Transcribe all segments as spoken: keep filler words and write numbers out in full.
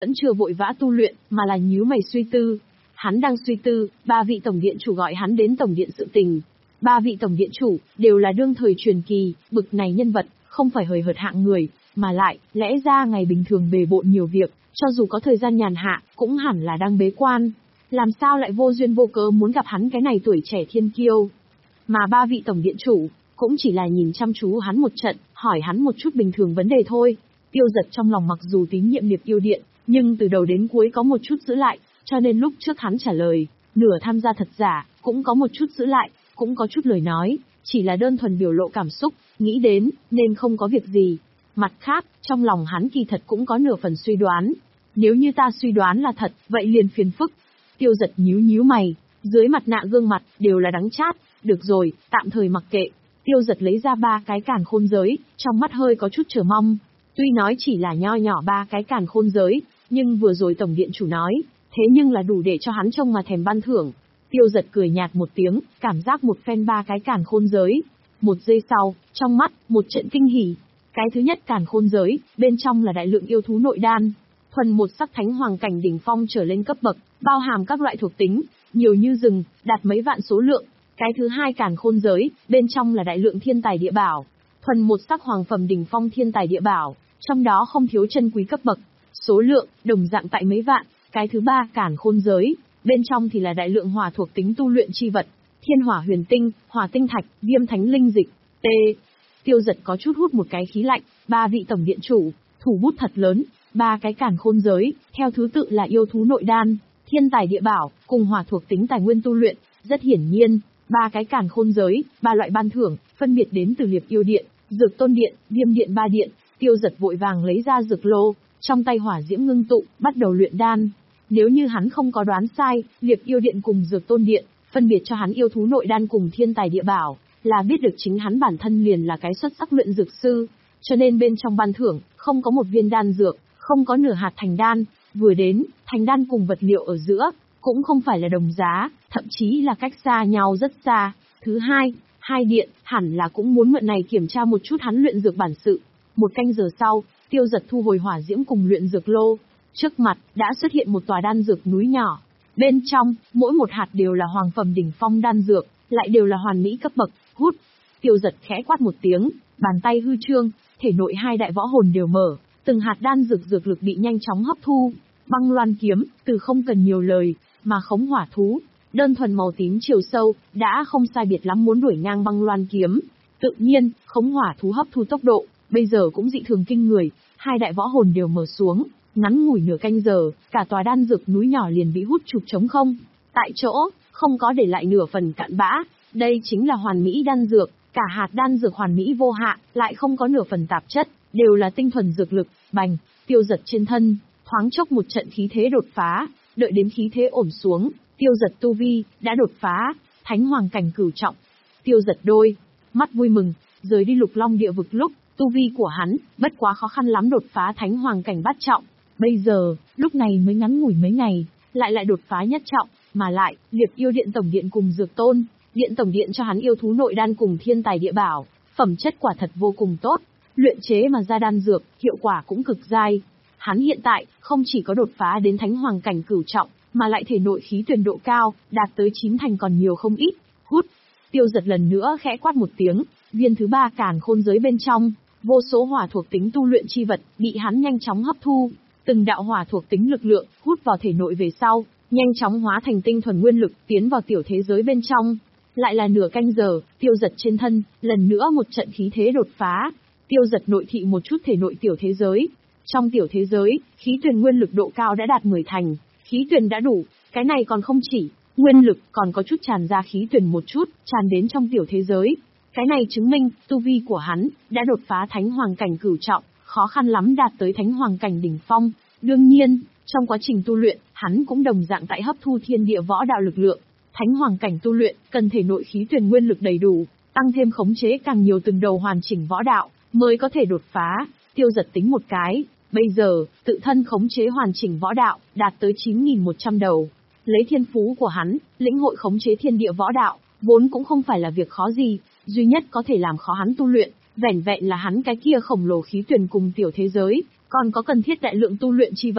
vẫn chưa vội vã tu luyện, mà là nhíu mày suy tư. Hắn đang suy tư, ba vị tổng điện chủ gọi hắn đến tổng điện sự tình. Ba vị tổng điện chủ, đều là đương thời truyền kỳ, bực này nhân vật, không phải hời hợt hạng người, mà lại, lẽ ra ngày bình thường bề bộn nhiều việc, cho dù có thời gian nhàn hạ, cũng hẳn là đang bế quan. Làm sao lại vô duyên vô cớ muốn gặp hắn cái này tuổi trẻ thiên kiêu. Mà ba vị tổng điện chủ, cũng chỉ là nhìn chăm chú hắn một trận, hỏi hắn một chút bình thường vấn đề thôi. Tiêu Giật trong lòng mặc dù tín nhiệm Liệp Yêu Điện, nhưng từ đầu đến cuối có một chút giữ lại, cho nên lúc trước hắn trả lời, nửa tham gia thật giả, cũng có một chút giữ lại, cũng có chút lời nói, chỉ là đơn thuần biểu lộ cảm xúc, nghĩ đến, nên không có việc gì. Mặt khác, trong lòng hắn kỳ thật cũng có nửa phần suy đoán. Nếu như ta suy đoán là thật, vậy liền phiền phức. Tiêu Giật nhíu nhíu mày, dưới mặt nạ gương mặt, đều là đắng chát, được rồi, tạm thời mặc kệ. Tiêu Giật lấy ra ba cái càn khôn giới, trong mắt hơi có chút chờ mong. Tuy nói chỉ là nho nhỏ ba cái càn khôn giới, nhưng vừa rồi tổng điện chủ nói, thế nhưng là đủ để cho hắn trông mà thèm ban thưởng. Tiêu Giật cười nhạt một tiếng, cảm giác một phen ba cái càn khôn giới. Một giây sau, trong mắt, một trận kinh hỉ. Cái thứ nhất càn khôn giới, bên trong là đại lượng yêu thú nội đan. Thuần một sắc thánh hoàng cảnh đỉnh phong trở lên cấp bậc, bao hàm các loại thuộc tính, nhiều như rừng, đạt mấy vạn số lượng. Cái thứ hai càn khôn giới, bên trong là đại lượng thiên tài địa bảo. Thuần một sắc hoàng phẩm đỉnh phong thiên tài địa bảo, trong đó không thiếu chân quý cấp bậc. Số lượng, đồng dạng tại mấy vạn. Cái thứ ba càn khôn giới, bên trong thì là đại lượng hỏa thuộc tính tu luyện chi vật. Thiên hỏa huyền tinh, hỏa tinh thạch, viêm thánh linh dịch. T. Tiêu Giật có chút hút một cái khí lạnh, ba vị tổng điện chủ, thủ bút thật lớn, ba cái càn khôn giới, theo thứ tự là yêu thú nội đan, thiên tài địa bảo, cùng hỏa thuộc tính tài nguyên tu luyện. Rất hiển nhiên, ba cái càn khôn giới, ba loại ban thưởng, phân biệt đến từ Liệp Yêu Điện, Dược Tôn Điện, Viêm Điện ba điện. Tiêu Giật vội vàng lấy ra dược lô, trong tay hỏa diễm ngưng tụ, bắt đầu luyện đan. Nếu như hắn không có đoán sai, Liệp Yêu Điện cùng Dược Tôn Điện, phân biệt cho hắn yêu thú nội đan cùng thiên tài địa bảo, là biết được chính hắn bản thân liền là cái xuất sắc luyện dược sư, cho nên bên trong ban thưởng, không có một viên đan dược, không có nửa hạt thành đan, vừa đến, thành đan cùng vật liệu ở giữa, cũng không phải là đồng giá, thậm chí là cách xa nhau rất xa. Thứ hai, hai điện, hẳn là cũng muốn mượn này kiểm tra một chút hắn luyện dược bản sự. Một canh giờ sau, Tiêu Giật thu hồi hỏa diễm cùng luyện dược lô, trước mặt, đã xuất hiện một tòa đan dược núi nhỏ. Bên trong, mỗi một hạt đều là hoàng phẩm đỉnh phong đan dược, lại đều là hoàn mỹ cấp bậc. Hút. Tiêu Giật khẽ quát một tiếng, bàn tay hư trương, thể nội hai đại võ hồn đều mở, từng hạt đan dược dược lực bị nhanh chóng hấp thu. Băng loan kiếm, từ không cần nhiều lời, mà khống hỏa thú, đơn thuần màu tím chiều sâu, đã không sai biệt lắm muốn đuổi ngang băng loan kiếm. Tự nhiên, khống hỏa thú hấp thu tốc độ, bây giờ cũng dị thường kinh người, hai đại võ hồn đều mở xuống, ngắn ngủi nửa canh giờ, cả tòa đan dược núi nhỏ liền bị hút trục trống không. Tại chỗ, không có để lại nửa phần cặn bã, đây chính là hoàn mỹ đan dược, cả hạt đan dược hoàn mỹ vô hạ, lại không có nửa phần tạp chất, đều là tinh thuần dược lực. Bành, Tiêu Giật trên thân, thoáng chốc một trận khí thế đột phá, đợi đến khí thế ổn xuống, Tiêu Giật tu vi đã đột phá thánh hoàng cảnh cửu trọng. Tiêu Giật đôi mắt vui mừng, rời đi Lục Long địa vực lúc, tu vi của hắn bất quá khó khăn lắm đột phá thánh hoàng cảnh bát trọng. Bây giờ, lúc này mới ngắn ngủi mấy ngày, lại lại đột phá nhất trọng, mà lại, Liệp Yêu Điện tổng điện cùng Dược Tôn Điện tổng điện cho hắn yêu thú nội đan cùng thiên tài địa bảo, phẩm chất quả thật vô cùng tốt, luyện chế mà ra đan dược, hiệu quả cũng cực dai. Hắn hiện tại, không chỉ có đột phá đến thánh hoàng cảnh cửu trọng, mà lại thể nội khí tuyển độ cao, đạt tới chín thành còn nhiều không ít. Hút. Tiêu Giật lần nữa khẽ quát một tiếng, viên thứ ba càn khôn giới bên trong, vô số hỏa thuộc tính tu luyện chi vật, bị hắn nhanh chóng hấp thu. Từng đạo hỏa thuộc tính lực lượng, hút vào thể nội về sau, nhanh chóng hóa thành tinh thuần nguyên lực, tiến vào tiểu thế giới bên trong. Lại là nửa canh giờ, Tiêu Giật trên thân, lần nữa một trận khí thế đột phá. Tiêu Giật nội thị một chút thể nội tiểu thế giới. Trong tiểu thế giới, khí tuyển nguyên lực độ cao đã đạt mười thành, khí tuyển đã đủ, cái này còn không chỉ, nguyên lực còn có chút tràn ra khí tuyển một chút, tràn đến trong tiểu thế giới. Cái này chứng minh, tu vi của hắn, đã đột phá thánh hoàng cảnh cửu trọng, khó khăn lắm đạt tới thánh hoàng cảnh đỉnh phong. Đương nhiên, trong quá trình tu luyện, hắn cũng đồng dạng tại hấp thu thiên địa võ đạo lực lượng. Thánh hoàng cảnh tu luyện, cần thể nội khí tuyển nguyên lực đầy đủ, tăng thêm khống chế càng nhiều từng đầu hoàn chỉnh võ đạo, mới có thể đột phá. Tiêu Giật tính một cái, bây giờ, tự thân khống chế hoàn chỉnh võ đạo, đạt tới chín nghìn một trăm đầu. Lấy thiên phú của hắn, lĩnh hội khống chế thiên địa võ đạo, vốn cũng không phải là việc khó gì, duy nhất có thể làm khó hắn tu luyện, vẻn vẹn là hắn cái kia khổng lồ khí tuyển cùng tiểu thế giới, còn có cần thiết đại lượng tu luyện chi vật.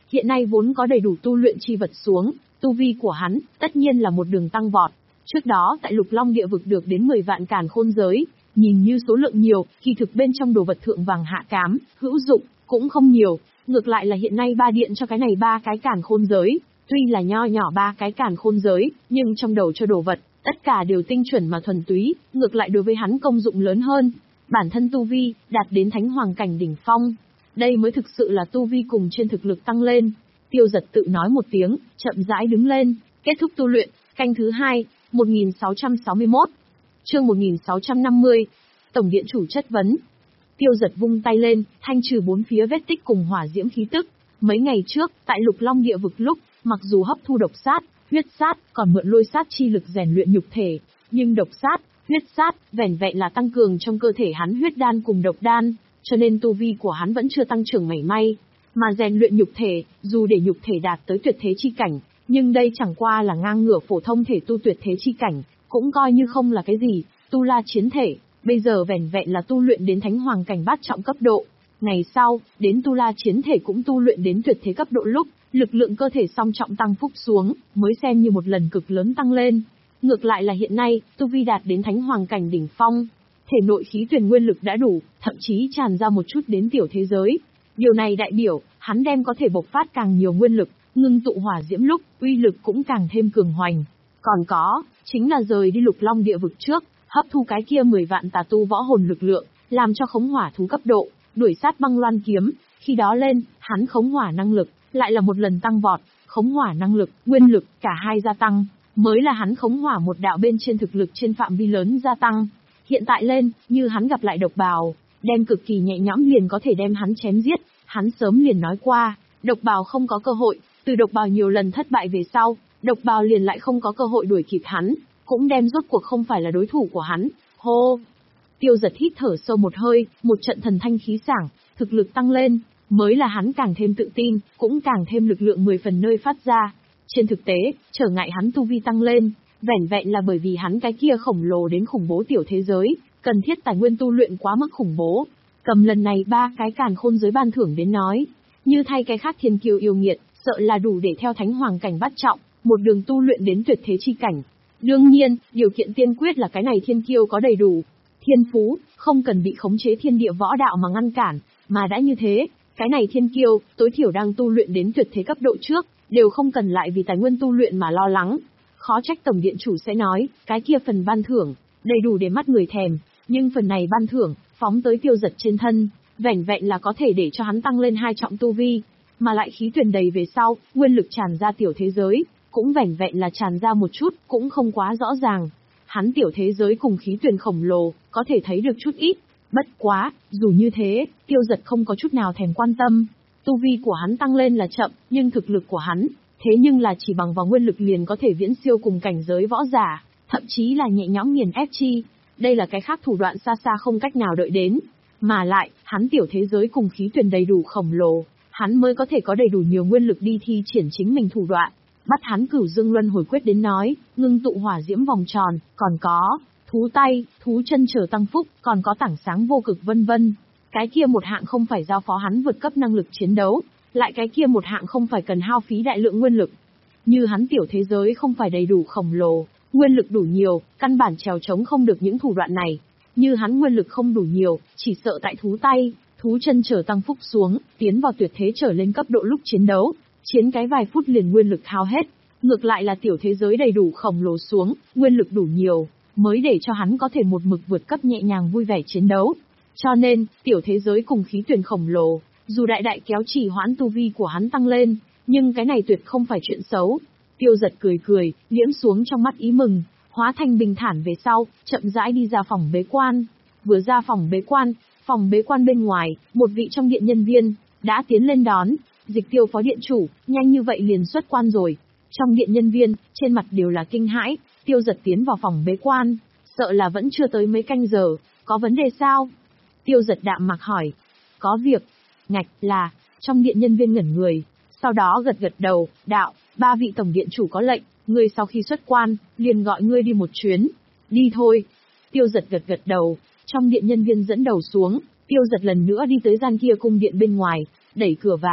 Hiện nay vốn có đầy đủ tu luyện chi vật xuống, tu vi của hắn, tất nhiên là một đường tăng vọt. Trước đó tại Lục Long địa vực được đến mười vạn càn khôn giới, nhìn như số lượng nhiều, kỳ thực bên trong đồ vật thượng vàng hạ cám, hữu dụng, cũng không nhiều. Ngược lại là hiện nay ba điện cho cái này ba cái càn khôn giới, tuy là nho nhỏ ba cái càn khôn giới, nhưng trong đầu cho đồ vật, tất cả đều tinh chuẩn mà thuần túy, ngược lại đối với hắn công dụng lớn hơn. Bản thân tu vi, đạt đến thánh hoàng cảnh đỉnh phong. Đây mới thực sự là tu vi cùng trên thực lực tăng lên. Tiêu Giật tự nói một tiếng, chậm rãi đứng lên, kết thúc tu luyện, canh thứ hai, một nghìn sáu trăm sáu mươi mốt. Chương một nghìn sáu trăm năm mươi. Tổng điện chủ chất vấn. Tiêu Giật vung tay lên, thanh trừ bốn phía vết tích cùng hỏa diễm khí tức. Mấy ngày trước, tại Lục Long địa vực lúc, mặc dù hấp thu độc sát, huyết sát, còn mượn lôi sát chi lực rèn luyện nhục thể, nhưng độc sát, huyết sát, vẻn vẹn là tăng cường trong cơ thể hắn huyết đan cùng độc đan, cho nên tu vi của hắn vẫn chưa tăng trưởng mảy may. Mà rèn luyện nhục thể, dù để nhục thể đạt tới tuyệt thế chi cảnh, nhưng đây chẳng qua là ngang ngửa phổ thông thể tu tuyệt thế chi cảnh, cũng coi như không là cái gì. Tu La chiến thể, bây giờ vẻn vẹn là tu luyện đến thánh hoàng cảnh bát trọng cấp độ. Ngày sau, đến Tu La chiến thể cũng tu luyện đến tuyệt thế cấp độ lúc, lực lượng cơ thể song trọng tăng phúc xuống, mới xem như một lần cực lớn tăng lên. Ngược lại là hiện nay, tu vi đạt đến thánh hoàng cảnh đỉnh phong, thể nội khí tuyển nguyên lực đã đủ, thậm chí tràn ra một chút đến tiểu thế giới. Điều này đại biểu, hắn đem có thể bộc phát càng nhiều nguyên lực, ngưng tụ hỏa diễm lúc, uy lực cũng càng thêm cường hoành. Còn có, chính là rời đi Lục Long địa vực trước, hấp thu cái kia mười vạn tà tu võ hồn lực lượng, làm cho khống hỏa thú cấp độ, đuổi sát băng loan kiếm, khi đó lên, hắn khống hỏa năng lực, lại là một lần tăng vọt, khống hỏa năng lực, nguyên lực, cả hai gia tăng, mới là hắn khống hỏa một đạo bên trên thực lực trên phạm vi lớn gia tăng. Hiện tại lên, như hắn gặp lại độc bào, đem cực kỳ nhẹ nhõm liền có thể đem hắn chém giết, hắn sớm liền nói qua, độc bào không có cơ hội, từ độc bào nhiều lần thất bại về sau, độc bào liền lại không có cơ hội đuổi kịp hắn, cũng đem rốt cuộc không phải là đối thủ của hắn. Hô! Tiêu Giật hít thở sâu một hơi, một trận thần thanh khí sảng, thực lực tăng lên, mới là hắn càng thêm tự tin, cũng càng thêm lực lượng mười phần nơi phát ra. Trên thực tế, trở ngại hắn tu vi tăng lên, vẻn vẹn là bởi vì hắn cái kia khổng lồ đến khủng bố tiểu thế giới, cần thiết tài nguyên tu luyện quá mức khủng bố. Cầm lần này ba cái càn khôn giới ban thưởng đến nói, như thay cái khác thiên kiêu yêu nghiệt, sợ là đủ để theo thánh hoàng cảnh bát trọng, một đường tu luyện đến tuyệt thế chi cảnh. Đương nhiên, điều kiện tiên quyết là cái này thiên kiêu có đầy đủ thiên phú, không cần bị khống chế thiên địa võ đạo mà ngăn cản, mà đã như thế, cái này thiên kiêu, tối thiểu đang tu luyện đến tuyệt thế cấp độ trước, đều không cần lại vì tài nguyên tu luyện mà lo lắng. Khó trách tổng điện chủ sẽ nói, cái kia phần ban thưởng, đầy đủ để mắt người thèm, nhưng phần này ban thưởng, phóng tới Tiêu Giật trên thân, vẻn vẹn là có thể để cho hắn tăng lên hai trọng tu vi, mà lại khí tuyển đầy về sau, nguyên lực tràn ra tiểu thế giới, cũng vẻn vẹn là tràn ra một chút, cũng không quá rõ ràng. Hắn tiểu thế giới cùng khí tuyển khổng lồ, có thể thấy được chút ít. Bất quá, dù như thế, Tiêu Giật không có chút nào thèm quan tâm. Tu vi của hắn tăng lên là chậm, nhưng thực lực của hắn, thế nhưng là chỉ bằng vào nguyên lực liền có thể viễn siêu cùng cảnh giới võ giả, thậm chí là nhẹ nhõm nghiền ép chi. Đây là cái khác thủ đoạn xa xa không cách nào đợi đến. Mà lại, hắn tiểu thế giới cùng khí tuyển đầy đủ khổng lồ, hắn mới có thể có đầy đủ nhiều nguyên lực đi thi triển chính mình thủ đoạn. Bắt hắn Cửu Dương Luân Hồi Quyết đến nói, ngưng tụ hỏa diễm vòng tròn, còn có thú tay, thú chân trở tăng phúc, còn có tảng sáng vô cực vân vân. Cái kia một hạng không phải giao phó hắn vượt cấp năng lực chiến đấu, lại cái kia một hạng không phải cần hao phí đại lượng nguyên lực. Như hắn tiểu thế giới không phải đầy đủ khổng lồ, nguyên lực đủ nhiều, căn bản trèo chống không được những thủ đoạn này. Như hắn nguyên lực không đủ nhiều, chỉ sợ tại thú tay, thú chân trở tăng phúc xuống, tiến vào tuyệt thế trở lên cấp độ lúc chiến đấu, chiến cái vài phút liền nguyên lực hao hết. Ngược lại là tiểu thế giới đầy đủ khổng lồ xuống, nguyên lực đủ nhiều, mới để cho hắn có thể một mực vượt cấp nhẹ nhàng vui vẻ chiến đấu. Cho nên, tiểu thế giới cùng khí tuyển khổng lồ, dù đại đại kéo trì hoãn tu vi của hắn tăng lên, nhưng cái này tuyệt không phải chuyện xấu. Tiêu Giật cười cười, liễm xuống trong mắt ý mừng, hóa thành bình thản về sau, chậm rãi đi ra phòng bế quan. Vừa ra phòng bế quan, phòng bế quan bên ngoài, một vị trong điện nhân viên, đã tiến lên đón, Dịch Tiêu phó điện chủ, nhanh như vậy liền xuất quan rồi. Trong điện nhân viên, trên mặt đều là kinh hãi, Tiêu Giật tiến vào phòng bế quan, sợ là vẫn chưa tới mấy canh giờ, có vấn đề sao? Tiêu Giật đạm mạc hỏi, có việc, ngạch là, trong điện nhân viên ngẩn người, sau đó gật gật đầu, đạo, ba vị tổng điện chủ có lệnh, ngươi sau khi xuất quan, liền gọi ngươi đi một chuyến, đi thôi. Tiêu Giật gật gật đầu, trong điện nhân viên dẫn đầu xuống, Tiêu Giật lần nữa đi tới gian kia cung điện bên ngoài, đẩy cửa vào,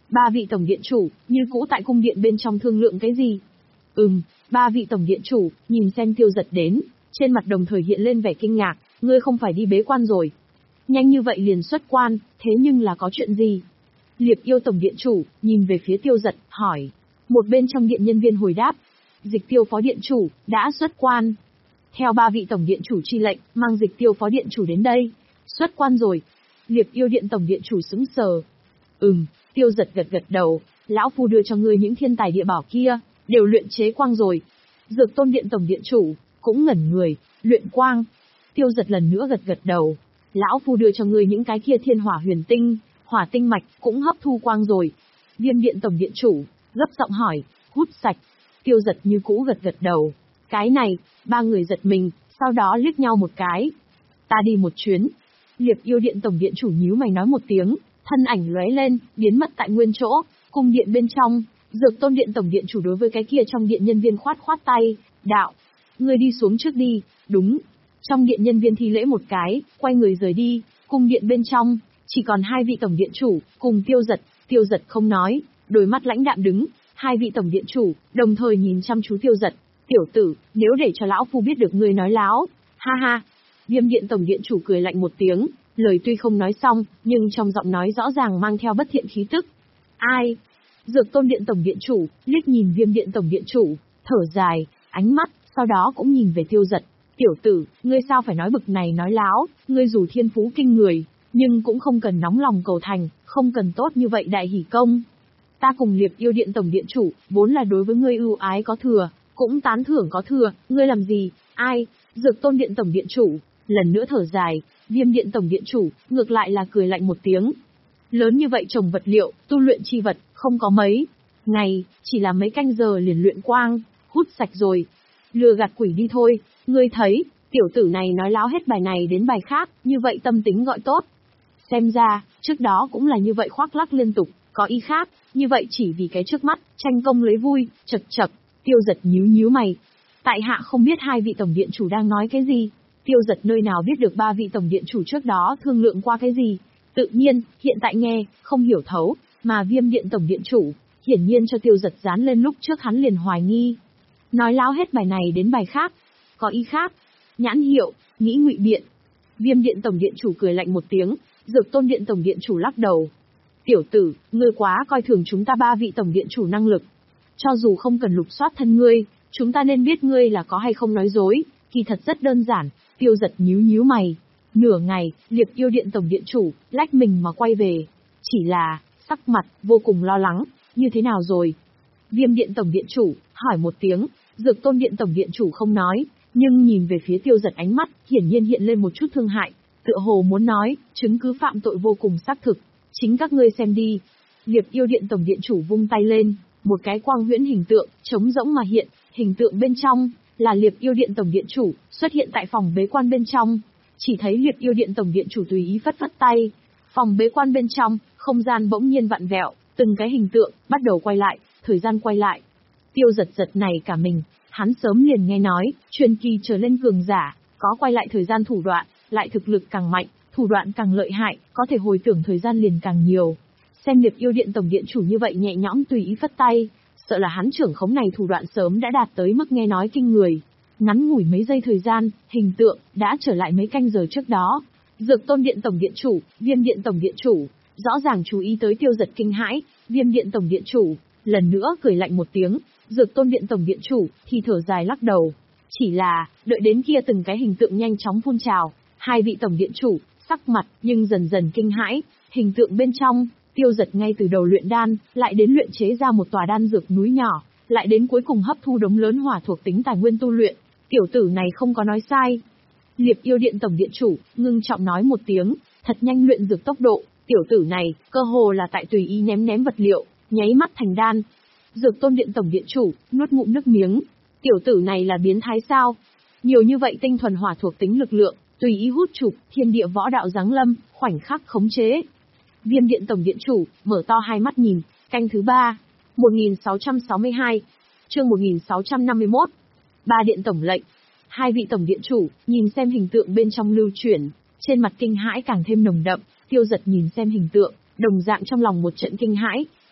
Ba vị tổng điện chủ, như cũ tại cung điện bên trong thương lượng cái gì? Ừm, ba vị tổng điện chủ, nhìn xem Tiêu Giật đến, trên mặt đồng thời hiện lên vẻ kinh ngạc, ngươi không phải đi bế quan rồi. Nhanh như vậy liền xuất quan, thế nhưng là có chuyện gì? Liệp Yêu tổng điện chủ, nhìn về phía Tiêu Giật, hỏi. Một bên trong điện nhân viên hồi đáp. Dịch Tiêu phó điện chủ, đã xuất quan. Theo ba vị tổng điện chủ chi lệnh, mang Dịch Tiêu phó điện chủ đến đây. Xuất quan rồi. Liệp Yêu điện tổng điện chủ sững sờ. Ừm, Tiêu Giật gật gật đầu, lão phu đưa cho ngươi những thiên tài địa bảo kia, đều luyện chế quang rồi. Dược Tôn điện tổng điện chủ, cũng ngẩn người, luyện quang. Tiêu Giật lần nữa gật gật đầu. Lão phu đưa cho ngươi những cái kia thiên hỏa huyền tinh, hỏa tinh mạch, cũng hấp thu quang rồi. Viêm điện tổng điện chủ, gấp giọng hỏi, hút sạch. Tiêu Giật như cũ gật gật đầu. Cái này, ba người giật mình, sau đó liếc nhau một cái. Ta đi một chuyến. Liệp Yêu điện tổng điện chủ nhíu mày nói một tiếng, thân ảnh lóe lên, biến mất tại nguyên chỗ, cung điện bên trong. Dược Tôn điện tổng điện chủ đối với cái kia trong điện nhân viên khoát khoát tay, đạo, ngươi đi xuống trước đi. Đúng. Trong điện nhân viên thi lễ một cái, quay người rời đi, cung điện bên trong, chỉ còn hai vị tổng điện chủ, cùng Tiêu Giật. Tiêu Giật không nói, đôi mắt lãnh đạm đứng, hai vị tổng điện chủ, đồng thời nhìn chăm chú Tiêu Giật. Tiểu tử, nếu để cho lão phu biết được ngươi nói láo, ha ha. Viêm điện tổng điện chủ cười lạnh một tiếng, lời tuy không nói xong, nhưng trong giọng nói rõ ràng mang theo bất thiện khí tức. Ai? Dược Tôn điện tổng điện chủ, liếc nhìn Viêm điện tổng điện chủ, thở dài, ánh mắt, sau đó cũng nhìn về Tiêu Giật. Tiểu tử, ngươi sao phải nói bực này nói láo, ngươi dù thiên phú kinh người, nhưng cũng không cần nóng lòng cầu thành, không cần tốt như vậy đại hỷ công. Ta cùng Liệp Yêu điện tổng điện chủ, vốn là đối với ngươi ưu ái có thừa, cũng tán thưởng có thừa, ngươi làm gì? Ai? Dược Tôn điện tổng điện chủ, lần nữa thở dài. Viêm điện tổng điện chủ, ngược lại là cười lạnh một tiếng. Lớn như vậy trồng vật liệu, tu luyện chi vật, không có mấy ngày, chỉ là mấy canh giờ liền luyện quang, hút sạch rồi. Lừa gạt quỷ đi thôi, ngươi thấy, tiểu tử này nói láo hết bài này đến bài khác, như vậy tâm tính gọi tốt. Xem ra, trước đó cũng là như vậy khoác lác liên tục, có ý khác, như vậy chỉ vì cái trước mắt, tranh công lấy vui, chật chật. Tiêu Giật nhíu nhíu mày. Tại hạ không biết hai vị tổng điện chủ đang nói cái gì. Tiêu Giật nơi nào biết được ba vị tổng điện chủ trước đó thương lượng qua cái gì. Tự nhiên, hiện tại nghe, không hiểu thấu, mà Viêm điện tổng điện chủ, hiển nhiên cho Tiêu Giật dán lên lúc trước hắn liền hoài nghi. Nói láo hết bài này đến bài khác, có ý khác. Nhãn hiệu, nghĩ ngụy biện. Viêm điện tổng điện chủ cười lạnh một tiếng, Dược Tôn điện tổng điện chủ lắc đầu. Tiểu tử, ngươi quá coi thường chúng ta ba vị tổng điện chủ năng lực. Cho dù không cần lục soát thân ngươi, chúng ta nên biết ngươi là có hay không nói dối, kỳ thật rất đơn giản. Tiêu Giật nhíu nhíu mày. Nửa ngày, Liệp Yêu điện tổng điện chủ, lách mình mà quay về. Chỉ là, sắc mặt, vô cùng lo lắng, như thế nào rồi? Viêm điện tổng điện chủ, hỏi một tiếng, Dược Tôn điện tổng điện chủ không nói, nhưng nhìn về phía Tiêu Giật ánh mắt, hiển nhiên hiện lên một chút thương hại, tựa hồ muốn nói, chứng cứ phạm tội vô cùng xác thực, chính các ngươi xem đi. Liệp Yêu điện tổng điện chủ vung tay lên, một cái quang huyễn hình tượng, trống rỗng mà hiện, hình tượng bên trong, là Liệp Yêu điện tổng điện chủ, xuất hiện tại phòng bế quan bên trong. Chỉ thấy Liệp Yêu điện tổng điện chủ tùy ý phất phất tay, phòng bế quan bên trong, không gian bỗng nhiên vặn vẹo, từng cái hình tượng, bắt đầu quay lại, thời gian quay lại. Tiêu Giật giật này cả mình, hắn sớm liền nghe nói, truyền kỳ trở lên cường giả, có quay lại thời gian thủ đoạn, lại thực lực càng mạnh, thủ đoạn càng lợi hại, có thể hồi tưởng thời gian liền càng nhiều. Xem Liệp Yêu điện tổng điện chủ như vậy nhẹ nhõm tùy ý phất tay, sợ là hắn trưởng khống này thủ đoạn sớm đã đạt tới mức nghe nói kinh người. Ngắn ngủi mấy giây thời gian, hình tượng đã trở lại mấy canh giờ trước đó. Dược Tôn điện tổng điện chủ, Viêm điện tổng điện chủ, rõ ràng chú ý tới Tiêu Giật kinh hãi. Viêm điện tổng điện chủ, lần nữa cười lạnh một tiếng. Dược Tôn điện tổng điện chủ, thì thở dài lắc đầu. Chỉ là, đợi đến kia từng cái hình tượng nhanh chóng phun trào, hai vị tổng điện chủ, sắc mặt, nhưng dần dần kinh hãi. Hình tượng bên trong, Tiêu Giật ngay từ đầu luyện đan, lại đến luyện chế ra một tòa đan dược núi nhỏ, lại đến cuối cùng hấp thu đống lớn hỏa thuộc tính tài nguyên tu luyện. Tiểu tử này không có nói sai. Liệp Yêu điện tổng điện chủ, ngưng trọng nói một tiếng, thật nhanh luyện dược tốc độ, tiểu tử này, cơ hồ là tại tùy ý ném ném vật liệu, nháy mắt thành đan. Dược Tôn điện tổng điện chủ, nuốt ngụm nước miếng. Tiểu tử này là biến thái sao? Nhiều như vậy tinh thuần hỏa thuộc tính lực lượng, tùy ý hút chụp, thiên địa võ đạo giáng lâm, khoảnh khắc khống chế. Viêm điện tổng điện chủ, mở to hai mắt nhìn, canh thứ ba, một nghìn sáu trăm sáu mươi hai, chương một nghìn sáu trăm năm mươi mốt. Ba điện tổng lệnh. Hai vị tổng điện chủ, nhìn xem hình tượng bên trong lưu chuyển, trên mặt kinh hãi càng thêm nồng đậm. Tiêu Giật nhìn xem hình tượng, đồng dạng trong lòng một trận kinh hãi,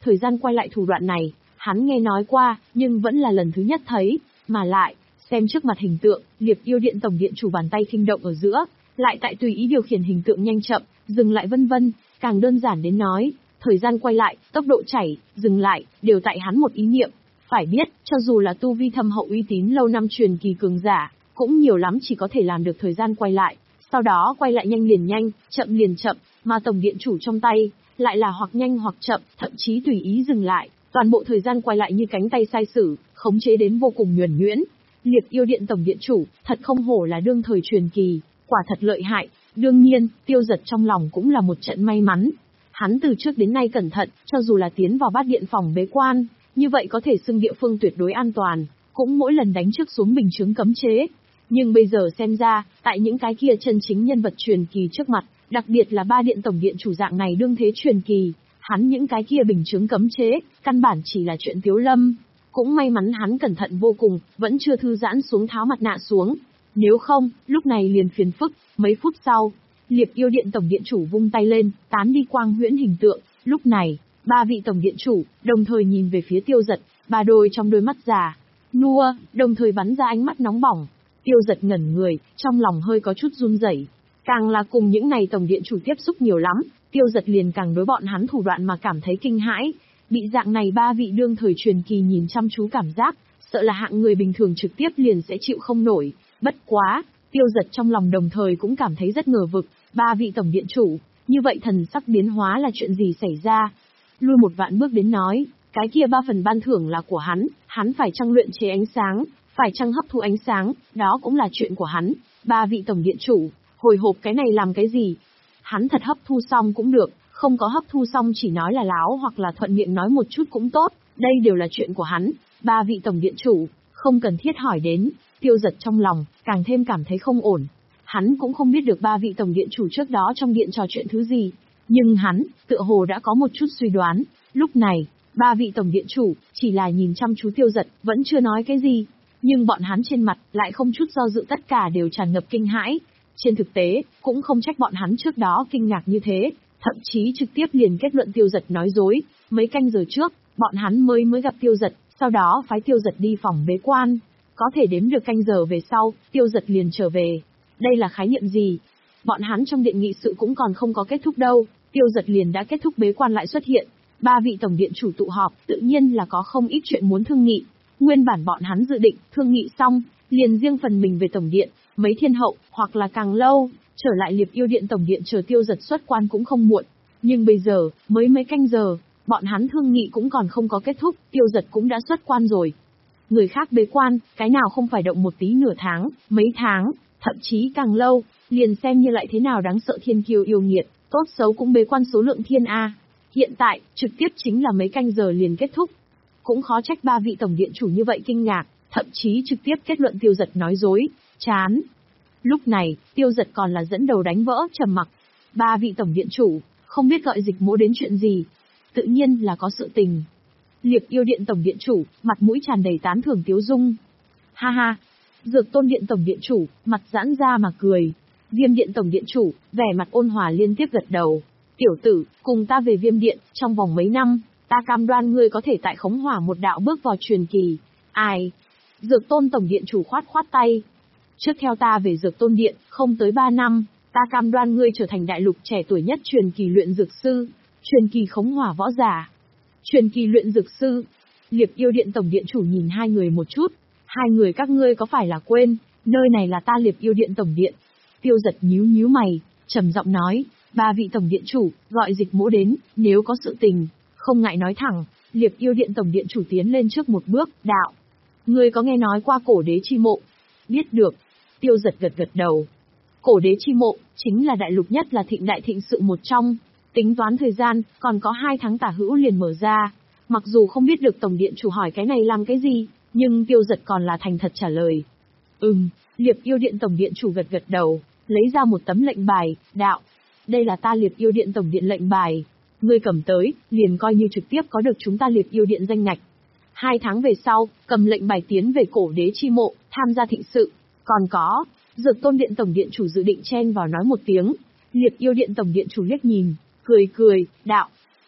thời gian quay lại thủ đoạn này, hắn nghe nói qua, nhưng vẫn là lần thứ nhất thấy, mà lại, xem trước mặt hình tượng, Liệp Yêu Điện tổng điện chủ bàn tay khinh động ở giữa, lại tại tùy ý điều khiển hình tượng nhanh chậm, dừng lại vân vân, càng đơn giản đến nói, thời gian quay lại, tốc độ chảy, dừng lại, đều tại hắn một ý niệm. Phải biết, cho dù là tu vi thâm hậu uy tín lâu năm truyền kỳ cường giả, cũng nhiều lắm chỉ có thể làm được thời gian quay lại, sau đó quay lại nhanh liền nhanh, chậm liền chậm, mà tổng điện chủ trong tay, lại là hoặc nhanh hoặc chậm, thậm chí tùy ý dừng lại, toàn bộ thời gian quay lại như cánh tay sai sử, khống chế đến vô cùng nhuần nhuyễn. Liệp Yêu Điện tổng điện chủ, thật không hổ là đương thời truyền kỳ, quả thật lợi hại. Đương nhiên, Tiêu Dật trong lòng cũng là một trận may mắn. Hắn từ trước đến nay cẩn thận, cho dù là tiến vào bát điện phòng bế quan, như vậy có thể xưng địa phương tuyệt đối an toàn, cũng mỗi lần đánh trước xuống bình chướng cấm chế. Nhưng bây giờ xem ra, tại những cái kia chân chính nhân vật truyền kỳ trước mặt, đặc biệt là ba điện tổng điện chủ dạng này đương thế truyền kỳ, hắn những cái kia bình chướng cấm chế, căn bản chỉ là chuyện tiếu lâm. Cũng may mắn hắn cẩn thận vô cùng, vẫn chưa thư giãn xuống tháo mặt nạ xuống. Nếu không, lúc này liền phiền phức. Mấy phút sau, Liệp Yêu Điện tổng điện chủ vung tay lên, tán đi quang huyễn hình tượng. Lúc này, ba vị tổng điện chủ, đồng thời nhìn về phía Tiêu Dật, ba đôi trong đôi mắt già, nua, đồng thời bắn ra ánh mắt nóng bỏng. Tiêu Dật ngẩn người, trong lòng hơi có chút run rẩy. Càng là cùng những này tổng điện chủ tiếp xúc nhiều lắm, Tiêu Dật liền càng đối bọn hắn thủ đoạn mà cảm thấy kinh hãi. Bị dạng này ba vị đương thời truyền kỳ nhìn chăm chú cảm giác, sợ là hạng người bình thường trực tiếp liền sẽ chịu không nổi. Bất quá, Tiêu Dật trong lòng đồng thời cũng cảm thấy rất ngờ vực, ba vị tổng điện chủ, như vậy thần sắc biến hóa là chuyện gì xảy ra? Lui một vạn bước đến nói, cái kia ba phần ban thưởng là của hắn, hắn phải chăng luyện chế ánh sáng, phải chăng hấp thu ánh sáng, đó cũng là chuyện của hắn. Ba vị tổng điện chủ, hồi hộp cái này làm cái gì? Hắn thật hấp thu xong cũng được, không có hấp thu xong chỉ nói là láo hoặc là thuận miệng nói một chút cũng tốt, đây đều là chuyện của hắn. Ba vị tổng điện chủ, không cần thiết hỏi đến. Tiêu Dật trong lòng, càng thêm cảm thấy không ổn. Hắn cũng không biết được ba vị tổng điện chủ trước đó trong điện trò chuyện thứ gì. Nhưng hắn, tựa hồ đã có một chút suy đoán. Lúc này, ba vị tổng điện chủ, chỉ là nhìn chăm chú Tiêu Dật, vẫn chưa nói cái gì. Nhưng bọn hắn trên mặt, lại không chút do dự tất cả đều tràn ngập kinh hãi. Trên thực tế, cũng không trách bọn hắn trước đó kinh ngạc như thế. Thậm chí trực tiếp liền kết luận Tiêu Dật nói dối. Mấy canh giờ trước, bọn hắn mới mới gặp Tiêu Dật, sau đó phái Tiêu Dật đi phòng bế quan. Có thể đếm được canh giờ về sau, Tiêu Dật liền trở về. Đây là khái niệm gì? Bọn hắn trong điện nghị sự cũng còn không có kết thúc đâu, Tiêu Dật liền đã kết thúc bế quan lại xuất hiện. Ba vị tổng điện chủ tụ họp, tự nhiên là có không ít chuyện muốn thương nghị. Nguyên bản bọn hắn dự định, thương nghị xong, liền riêng phần mình về tổng điện, mấy thiên hậu, hoặc là càng lâu, trở lại Liệp Yêu Điện tổng điện chờ Tiêu Dật xuất quan cũng không muộn. Nhưng bây giờ, mới mấy canh giờ, bọn hắn thương nghị cũng còn không có kết thúc, Tiêu Dật cũng đã xuất quan rồi. Người khác bế quan, cái nào không phải động một tí nửa tháng, mấy tháng, thậm chí càng lâu, liền xem như lại thế nào đáng sợ thiên kiêu yêu nghiệt, tốt xấu cũng bế quan số lượng thiên A. Hiện tại, trực tiếp chính là mấy canh giờ liền kết thúc. Cũng khó trách ba vị tổng điện chủ như vậy kinh ngạc, thậm chí trực tiếp kết luận Tiêu Dật nói dối, chán. Lúc này, Tiêu Dật còn là dẫn đầu đánh vỡ trầm mặc. Ba vị tổng điện chủ, không biết gọi Dịch Mỗ đến chuyện gì. Tự nhiên là có sự tình. Liệp Yêu Điện tổng điện chủ, mặt mũi tràn đầy tán thưởng tiếu dung. Ha ha. Dược Tôn Điện tổng điện chủ, mặt giãn ra mà cười. Viêm Điện tổng điện chủ, vẻ mặt ôn hòa liên tiếp gật đầu. Tiểu tử, cùng ta về Viêm Điện, trong vòng mấy năm, ta cam đoan ngươi có thể tại khống hỏa một đạo bước vào truyền kỳ. Ai? Dược Tôn tổng điện chủ khoát khoát tay. Trước theo ta về Dược Tôn Điện, không tới ba năm, ta cam đoan ngươi trở thành đại lục trẻ tuổi nhất truyền kỳ luyện dược sư, truyền kỳ khống hỏa võ giả. Truyền kỳ luyện dược sư. Liệp Yêu Điện tổng điện chủ nhìn hai người một chút. Hai người các ngươi có phải là quên, nơi này là ta Liệp Yêu Điện tổng điện. Tiêu Dật nhíu nhíu mày, trầm giọng nói, ba vị tổng điện chủ, gọi Dịch Mỗ đến, nếu có sự tình, không ngại nói thẳng. Liệp Yêu Điện tổng điện chủ tiến lên trước một bước, đạo. Ngươi có nghe nói qua cổ đế chi mộ? Biết được. Tiêu Dật gật gật đầu. Cổ đế chi mộ, chính là đại lục nhất là thịnh đại thịnh sự một trong. Tính toán thời gian, còn có hai tháng tả hữu liền mở ra. Mặc dù không biết được tổng điện chủ hỏi cái này làm cái gì, nhưng Tiêu Dật còn là thành thật trả lời. Ừm, Liệp Yêu Điện tổng điện chủ gật gật đầu, lấy ra một tấm lệnh bài, đạo. Đây là ta Liệp Yêu Điện tổng điện lệnh bài. Ngươi cầm tới, liền coi như trực tiếp có được chúng ta Liệp Yêu Điện danh ngạch. Hai tháng về sau, cầm lệnh bài tiến về cổ đế chi mộ, tham gia thịnh sự. Còn có, Dược Tôn Điện tổng điện chủ dự định chen vào nói một tiếng. Liệp Yêu Điện tổng điện chủ liếc nhìn, cười cười, đạo.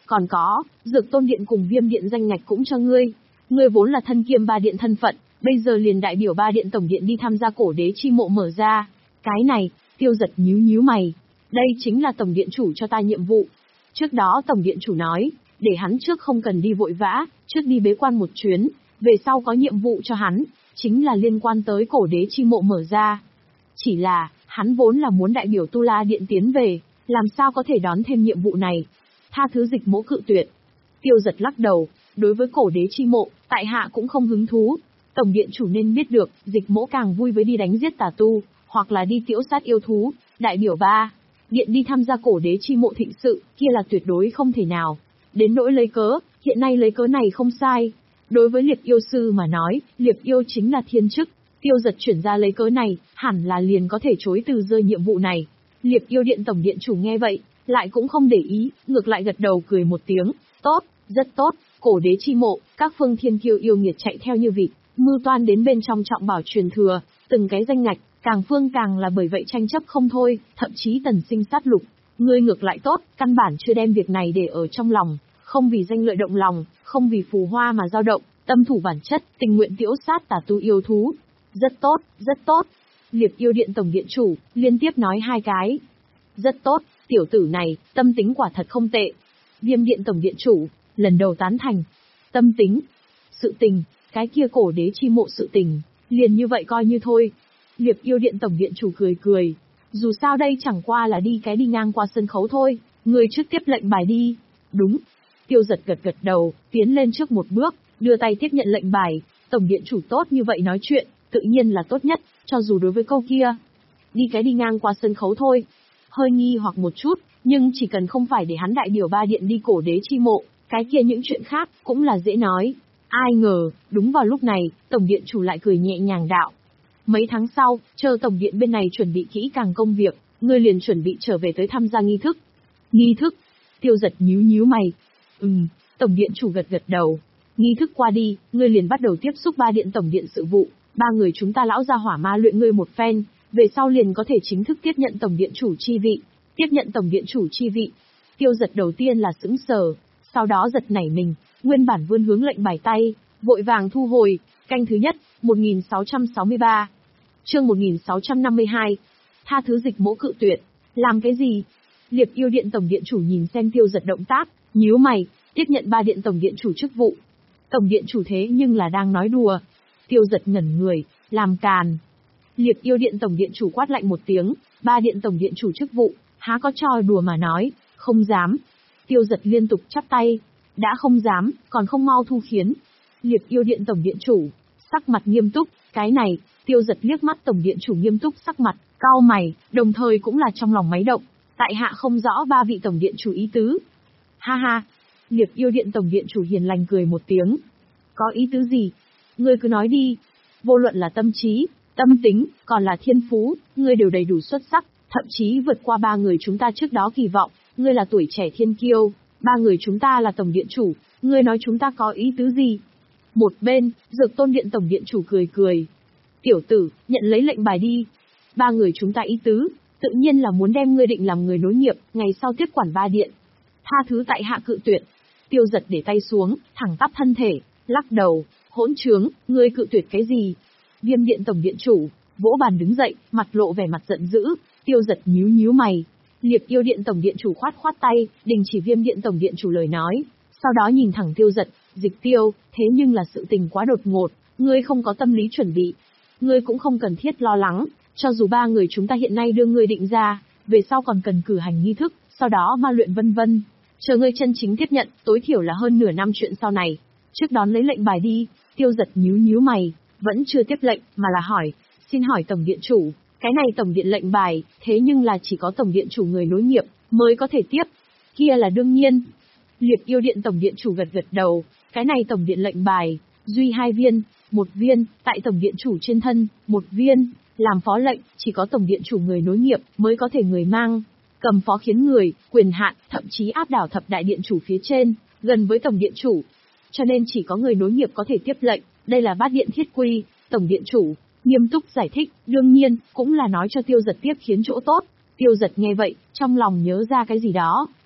Còn có, Dược Tôn Điện cùng Viêm Điện danh ngạch cũng cho ngươi. Ngươi vốn là thân kiêm ba điện thân phận, bây giờ liền đại biểu ba điện tổng điện đi tham gia cổ đế chi mộ mở ra. Cái này, Tiêu Giật nhíu nhíu mày. Đây chính là tổng điện chủ cho ta nhiệm vụ. Trước đó tổng điện chủ nói, để hắn trước không cần đi vội vã, trước đi bế quan một chuyến, về sau có nhiệm vụ cho hắn, chính là liên quan tới cổ đế chi mộ mở ra. Chỉ là, hắn vốn là muốn đại biểu Tu La Điện tiến về, làm sao có thể đón thêm nhiệm vụ này. Tha thứ Dịch Mỗ cự tuyệt. Tiêu Giật lắc đầu, đối với cổ đế chi mộ, tại hạ cũng không hứng thú. Tổng điện chủ nên biết được, Dịch Mỗ càng vui với đi đánh giết tà tu, hoặc là đi tiễu sát yêu thú, đại biểu ba điện đi tham gia cổ đế chi mộ thịnh sự, kia là tuyệt đối không thể nào. Đến nỗi lấy cớ, hiện nay lấy cớ này không sai. Đối với Liệp Yêu sư mà nói, Liệp Yêu chính là thiên chức. Tiêu Giật chuyển ra lấy cớ này, hẳn là liền có thể chối từ rơi nhiệm vụ này. Liệp Yêu Điện tổng điện chủ nghe vậy, lại cũng không để ý, ngược lại gật đầu cười một tiếng, tốt, rất tốt, cổ đế chi mộ, các phương thiên kiêu yêu nghiệt chạy theo như vịt, mưu toan đến bên trong trọng bảo truyền thừa, từng cái danh ngạch, càng phương càng là bởi vậy tranh chấp không thôi, thậm chí tần sinh sát lục. Ngươi ngược lại tốt, căn bản chưa đem việc này để ở trong lòng, không vì danh lợi động lòng, không vì phù hoa mà dao động, tâm thủ bản chất, tình nguyện tiễu sát tà tu yêu thú. Rất tốt, rất tốt. Liệp Yêu Điện tổng điện chủ, liên tiếp nói hai cái. Rất tốt, tiểu tử này, tâm tính quả thật không tệ. Viêm Điện tổng điện chủ, lần đầu tán thành. Tâm tính, sự tình, cái kia cổ đế chi mộ sự tình, liền như vậy coi như thôi. Liệp Yêu Điện tổng điện chủ cười cười. Dù sao đây chẳng qua là đi cái đi ngang qua sân khấu thôi, người trước tiếp lệnh bài đi. Đúng. Tiêu Giật gật gật đầu, tiến lên trước một bước, đưa tay tiếp nhận lệnh bài. Tổng điện chủ tốt như vậy nói chuyện, tự nhiên là tốt nhất, cho dù đối với câu kia. Đi cái đi ngang qua sân khấu thôi. Hơi nghi hoặc một chút, nhưng chỉ cần không phải để hắn đại biểu ba điện đi cổ đế chi mộ, cái kia những chuyện khác cũng là dễ nói. Ai ngờ, đúng vào lúc này, tổng điện chủ lại cười nhẹ nhàng đạo. Mấy tháng sau, chờ tổng điện bên này chuẩn bị kỹ càng công việc, ngươi liền chuẩn bị trở về tới tham gia nghi thức. Nghi thức? Tiêu Giật nhíu nhíu mày. Ừm, tổng điện chủ gật gật đầu. Nghi thức qua đi, ngươi liền bắt đầu tiếp xúc ba điện tổng điện sự vụ, ba người chúng ta lão gia hỏa ma luyện ngươi một phen, về sau liền có thể chính thức tiếp nhận tổng điện chủ chi vị. Tiếp nhận tổng điện chủ chi vị. Tiêu Giật đầu tiên là sững sờ, sau đó giật nảy mình, nguyên bản vươn hướng lệnh bài tay, vội vàng thu hồi. Canh thứ nhất, một nghìn sáu trăm sáu mươi ba. Chương một nghìn sáu trăm năm mươi hai. Tha thứ Dịch Mỗ cự tuyệt. Làm cái gì? Liệp Yêu Điện tổng điện chủ nhìn xem Tiêu Giật động tác, nhíu mày, tiếp nhận ba điện tổng điện chủ chức vụ. Tổng điện chủ thế nhưng là đang nói đùa. Tiêu Giật ngẩn người, làm càn. Liệp Yêu Điện tổng điện chủ quát lạnh một tiếng, ba điện tổng điện chủ chức vụ, há có trò đùa mà nói, không dám. Tiêu Giật liên tục chắp tay, đã không dám, còn không mau thu khiến. Liệp Yêu Điện tổng điện chủ, sắc mặt nghiêm túc, cái này, Tiêu Giật liếc mắt tổng điện chủ nghiêm túc sắc mặt, cau mày, đồng thời cũng là trong lòng máy động, tại hạ không rõ ba vị tổng điện chủ ý tứ. Ha ha, Liệp Yêu Điện tổng điện chủ hiền lành cười một tiếng. Có ý tứ gì? Ngươi cứ nói đi. Vô luận là tâm trí, tâm tính, còn là thiên phú, ngươi đều đầy đủ xuất sắc, thậm chí vượt qua ba người chúng ta trước đó kỳ vọng, ngươi là tuổi trẻ thiên kiêu, ba người chúng ta là tổng điện chủ, ngươi nói chúng ta có ý tứ gì? Một bên, Dược Tôn Điện tổng điện chủ cười cười. Tiểu tử, nhận lấy lệnh bài đi. Ba người chúng ta ý tứ, tự nhiên là muốn đem ngươi định làm người nối nghiệp, ngày sau tiếp quản ba điện. Tha thứ tại hạ cự tuyệt. Tiêu Giật để tay xuống, thẳng tắp thân thể, lắc đầu, hỗn trướng, ngươi cự tuyệt cái gì? Viêm Điện tổng điện chủ, vỗ bàn đứng dậy, mặt lộ vẻ mặt giận dữ. Tiêu Giật nhíu nhíu mày. Liệp Yêu Điện tổng điện chủ khoát khoát tay, đình chỉ Viêm Điện tổng điện chủ lời nói, sau đó nhìn thẳng Tiêu Giật, Dịch Tiêu, thế nhưng là sự tình quá đột ngột, ngươi không có tâm lý chuẩn bị. Ngươi cũng không cần thiết lo lắng, cho dù ba người chúng ta hiện nay đưa ngươi định ra, về sau còn cần cử hành nghi thức, sau đó ma luyện vân vân. Chờ ngươi chân chính tiếp nhận, tối thiểu là hơn nửa năm chuyện sau này. Trước đón lấy lệnh bài đi. Tiêu Giật nhíu nhíu mày, vẫn chưa tiếp lệnh, mà là hỏi, xin hỏi tổng điện chủ, cái này tổng điện lệnh bài, thế nhưng là chỉ có tổng điện chủ người nối nghiệp mới có thể tiếp. Kia là đương nhiên. Liệp Yêu Điện tổng điện chủ gật gật đầu, cái này tổng điện lệnh bài, duy hai viên, một viên, tại tổng điện chủ trên thân, một viên, làm phó lệnh, chỉ có tổng điện chủ người nối nghiệp mới có thể người mang. Cầm phó khiến người, quyền hạn, thậm chí áp đảo thập đại điện chủ phía trên, gần với tổng điện chủ. Cho nên chỉ có người nối nghiệp có thể tiếp lệnh, đây là bát điện thiết quy, tổng điện chủ nghiêm túc giải thích, đương nhiên, cũng là nói cho Tiêu Giật tiếp khiến chỗ tốt. Tiêu Giật nghe vậy, trong lòng nhớ ra cái gì đó,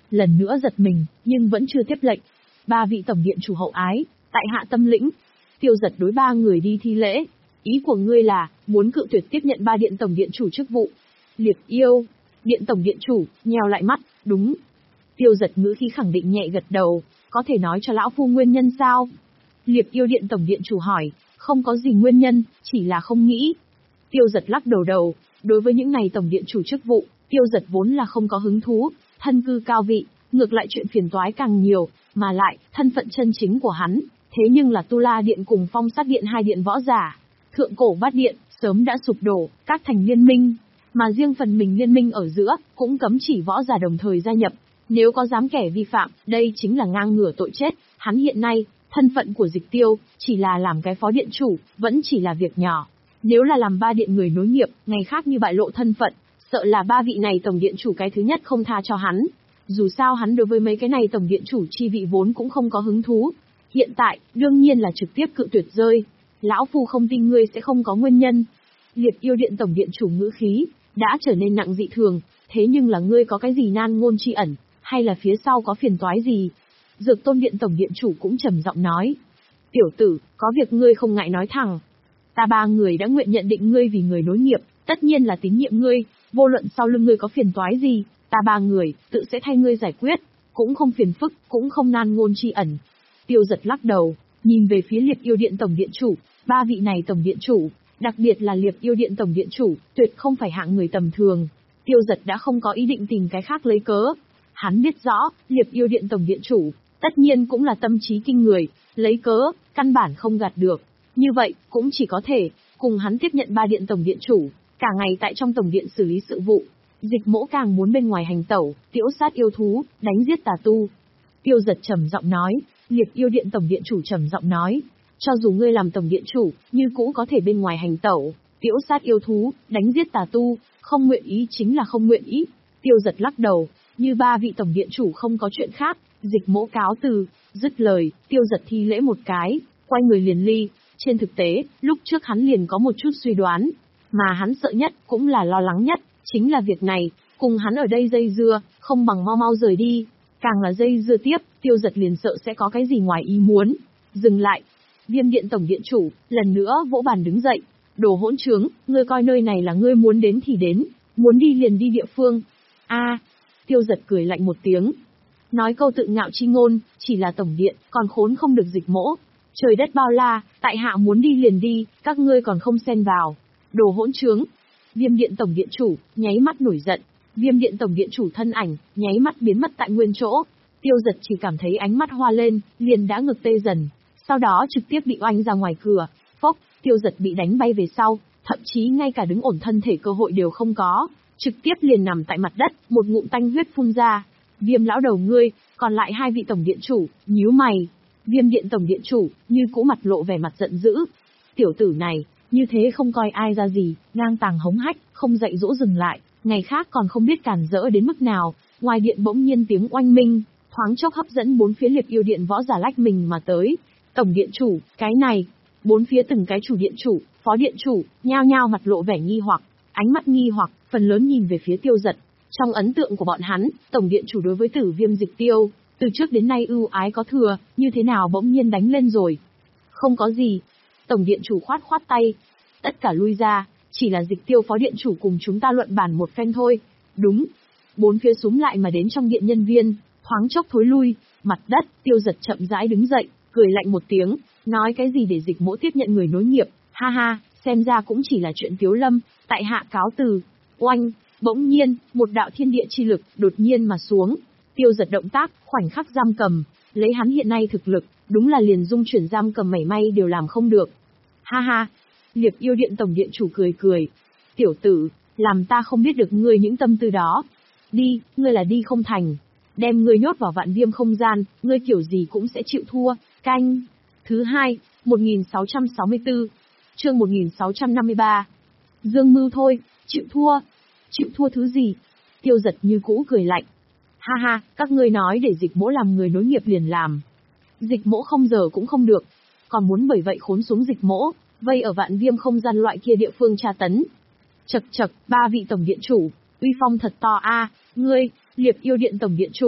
lần nữa giật mình, nhưng vẫn chưa tiếp lệnh. Ba vị tổng điện chủ hậu ái, tại hạ tâm lĩnh. Tiêu Giật đối ba người đi thi lễ. Ý của ngươi là, muốn cự tuyệt tiếp nhận ba điện tổng điện chủ chức vụ. Liệp Yêu, điện tổng điện chủ, nheo lại mắt, đúng. Tiêu Giật ngữ khí khẳng định nhẹ gật đầu, có thể nói cho lão phu nguyên nhân sao? Liệp Yêu điện tổng điện chủ hỏi, không có gì nguyên nhân, chỉ là không nghĩ. Tiêu Giật lắc đầu đầu, đối với những này tổng điện chủ chức vụ, Tiêu Giật vốn là không có hứng thú, thân cư cao vị, ngược lại chuyện phiền toái càng nhiều, mà lại, thân phận chân chính của hắn, thế nhưng là Tu La điện cùng Phong Sát điện hai điện võ giả. Thượng cổ Bát điện, sớm đã sụp đổ, các thành liên minh, mà riêng phần mình liên minh ở giữa, cũng cấm chỉ võ giả đồng thời gia nhập. Nếu có dám kẻ vi phạm, đây chính là ngang ngửa tội chết. Hắn hiện nay, thân phận của Dịch Tiêu, chỉ là làm cái phó điện chủ, vẫn chỉ là việc nhỏ. Nếu là làm ba điện người nối nghiệp, ngày khác như bại lộ thân phận, sợ là ba vị này tổng điện chủ cái thứ nhất không tha cho hắn. Dù sao hắn đối với mấy cái này tổng điện chủ chi vị vốn cũng không có hứng thú. Hiện tại, đương nhiên là trực tiếp cự tuyệt rơi. Lão phu không tin ngươi sẽ không có nguyên nhân. Liệp Yêu điện tổng điện chủ ngữ khí, đã trở nên nặng dị thường, thế nhưng là ngươi có cái gì nan ngôn chi ẩn, hay là phía sau có phiền toái gì? Dược Tôn điện tổng điện chủ cũng trầm giọng nói. Tiểu tử, có việc ngươi không ngại nói thẳng. Ta ba người đã nguyện nhận định ngươi vì người nối nghiệp, tất nhiên là tín nhiệm ngươi, vô luận sau lưng ngươi có phiền toái gì, ta ba người, tự sẽ thay ngươi giải quyết, cũng không phiền phức, cũng không nan ngôn chi ẩn. Tiêu Giật lắc đầu, nhìn về phía Liệp Yêu điện tổng điện chủ, ba vị này tổng điện chủ, đặc biệt là Liệp Yêu điện tổng điện chủ, tuyệt không phải hạng người tầm thường. Tiêu Giật đã không có ý định tìm cái khác lấy cớ. Hắn biết rõ, Liệp Yêu điện tổng điện chủ, tất nhiên cũng là tâm trí kinh người, lấy cớ, căn bản không gạt được. Như vậy, cũng chỉ có thể, cùng hắn tiếp nhận ba điện tổng điện chủ, cả ngày tại trong tổng điện xử lý sự vụ. Dịch Mỗ càng muốn bên ngoài hành tẩu, tiễu sát yêu thú, đánh giết tà tu. Tiêu Giật trầm giọng nói, Liệp Yêu điện tổng điện chủ trầm giọng nói, cho dù ngươi làm tổng điện chủ, như cũ có thể bên ngoài hành tẩu, tiễu sát yêu thú, đánh giết tà tu, không nguyện ý chính là không nguyện ý. Tiêu Giật lắc đầu, như ba vị tổng điện chủ không có chuyện khác, Dịch Mỗ cáo từ. Dứt lời, Tiêu Giật thi lễ một cái, quay người liền ly. Trên thực tế, lúc trước hắn liền có một chút suy đoán, mà hắn sợ nhất, cũng là lo lắng nhất, chính là việc này, cùng hắn ở đây dây dưa, không bằng mau mau rời đi. Càng là dây dưa tiếp, Tiêu Giật liền sợ sẽ có cái gì ngoài ý muốn. Dừng lại. Viêm điện tổng điện chủ, lần nữa vỗ bàn đứng dậy. Đồ hỗn trướng, ngươi coi nơi này là ngươi muốn đến thì đến, muốn đi liền đi địa phương. A, Tiêu Giật cười lạnh một tiếng. Nói câu tự ngạo chi ngôn, chỉ là tổng điện, còn khốn không được Dịch Mỗ. Trời đất bao la, tại hạ muốn đi liền đi, các ngươi còn không xen vào. Đồ hỗn trướng. Viêm điện tổng điện chủ, nháy mắt nổi giận. Viêm điện tổng điện chủ thân ảnh, nháy mắt biến mất tại nguyên chỗ. Tiêu Giật chỉ cảm thấy ánh mắt hoa lên, liền đã ngực tê dần. Sau đó trực tiếp bị oanh ra ngoài cửa. Phốc, Tiêu Giật bị đánh bay về sau, thậm chí ngay cả đứng ổn thân thể cơ hội đều không có. Trực tiếp liền nằm tại mặt đất, một ngụm tanh huyết phun ra. Viêm lão đầu ngươi, còn lại hai vị tổng điện chủ, nhíu mày. Viêm điện tổng điện chủ, như cũ mặt lộ vẻ mặt giận dữ. Tiểu tử này, như thế không coi ai ra gì, ngang tàng hống hách, không dạy dỗ dừng lại, ngày khác còn không biết cản rỡ đến mức nào. Ngoài điện bỗng nhiên tiếng oanh minh, thoáng chốc hấp dẫn bốn phía Liệp Yêu điện võ giả lách mình mà tới. Tổng điện chủ, cái này, bốn phía từng cái chủ điện chủ, phó điện chủ, nhao nhao mặt lộ vẻ nghi hoặc, ánh mắt nghi hoặc, phần lớn nhìn về phía Tiêu Giật. Trong ấn tượng của bọn hắn, tổng điện chủ đối với Tử Viêm Dịch Tiêu, từ trước đến nay ưu ái có thừa, như thế nào bỗng nhiên đánh lên rồi. Không có gì. Tổng điện chủ khoát khoát tay. Tất cả lui ra, chỉ là Dịch Tiêu phó điện chủ cùng chúng ta luận bàn một phen thôi. Đúng. Bốn phía súm lại mà đến trong điện nhân viên, thoáng chốc thối lui, mặt đất, Tiêu Giật chậm rãi đứng dậy, cười lạnh một tiếng, nói cái gì để Dịch Mỗ tiếp nhận người nối nghiệp, ha ha, xem ra cũng chỉ là chuyện Tiếu Lâm, tại hạ cáo từ. Oanh, bỗng nhiên, một đạo thiên địa chi lực đột nhiên mà xuống. Tiêu Giật động tác, khoảnh khắc giam cầm, lấy hắn hiện nay thực lực, đúng là liền dung chuyển giam cầm mảy may đều làm không được. Ha ha, Liệp Yêu điện tổng điện chủ cười cười. Tiểu tử, làm ta không biết được ngươi những tâm tư đó. Đi, ngươi là đi không thành. Đem ngươi nhốt vào vạn viêm không gian, ngươi kiểu gì cũng sẽ chịu thua. Canh. Thứ hai, một nghìn sáu trăm sáu mươi tư. Chương một nghìn sáu trăm năm mươi ba. Dương mưu thôi, chịu thua. Chịu thua thứ gì? Tiêu Giật như cũ cười lạnh. Ha ha, các ngươi nói để Dịch Mỗ làm người nối nghiệp liền làm. Dịch Mỗ không giờ cũng không được. Còn muốn bởi vậy khốn xuống Dịch Mỗ, vây ở vạn viêm không gian loại kia địa phương tra tấn. Chậc chậc, ba vị tổng điện chủ, uy phong thật to a, ngươi, Liệp Yêu điện tổng điện chủ,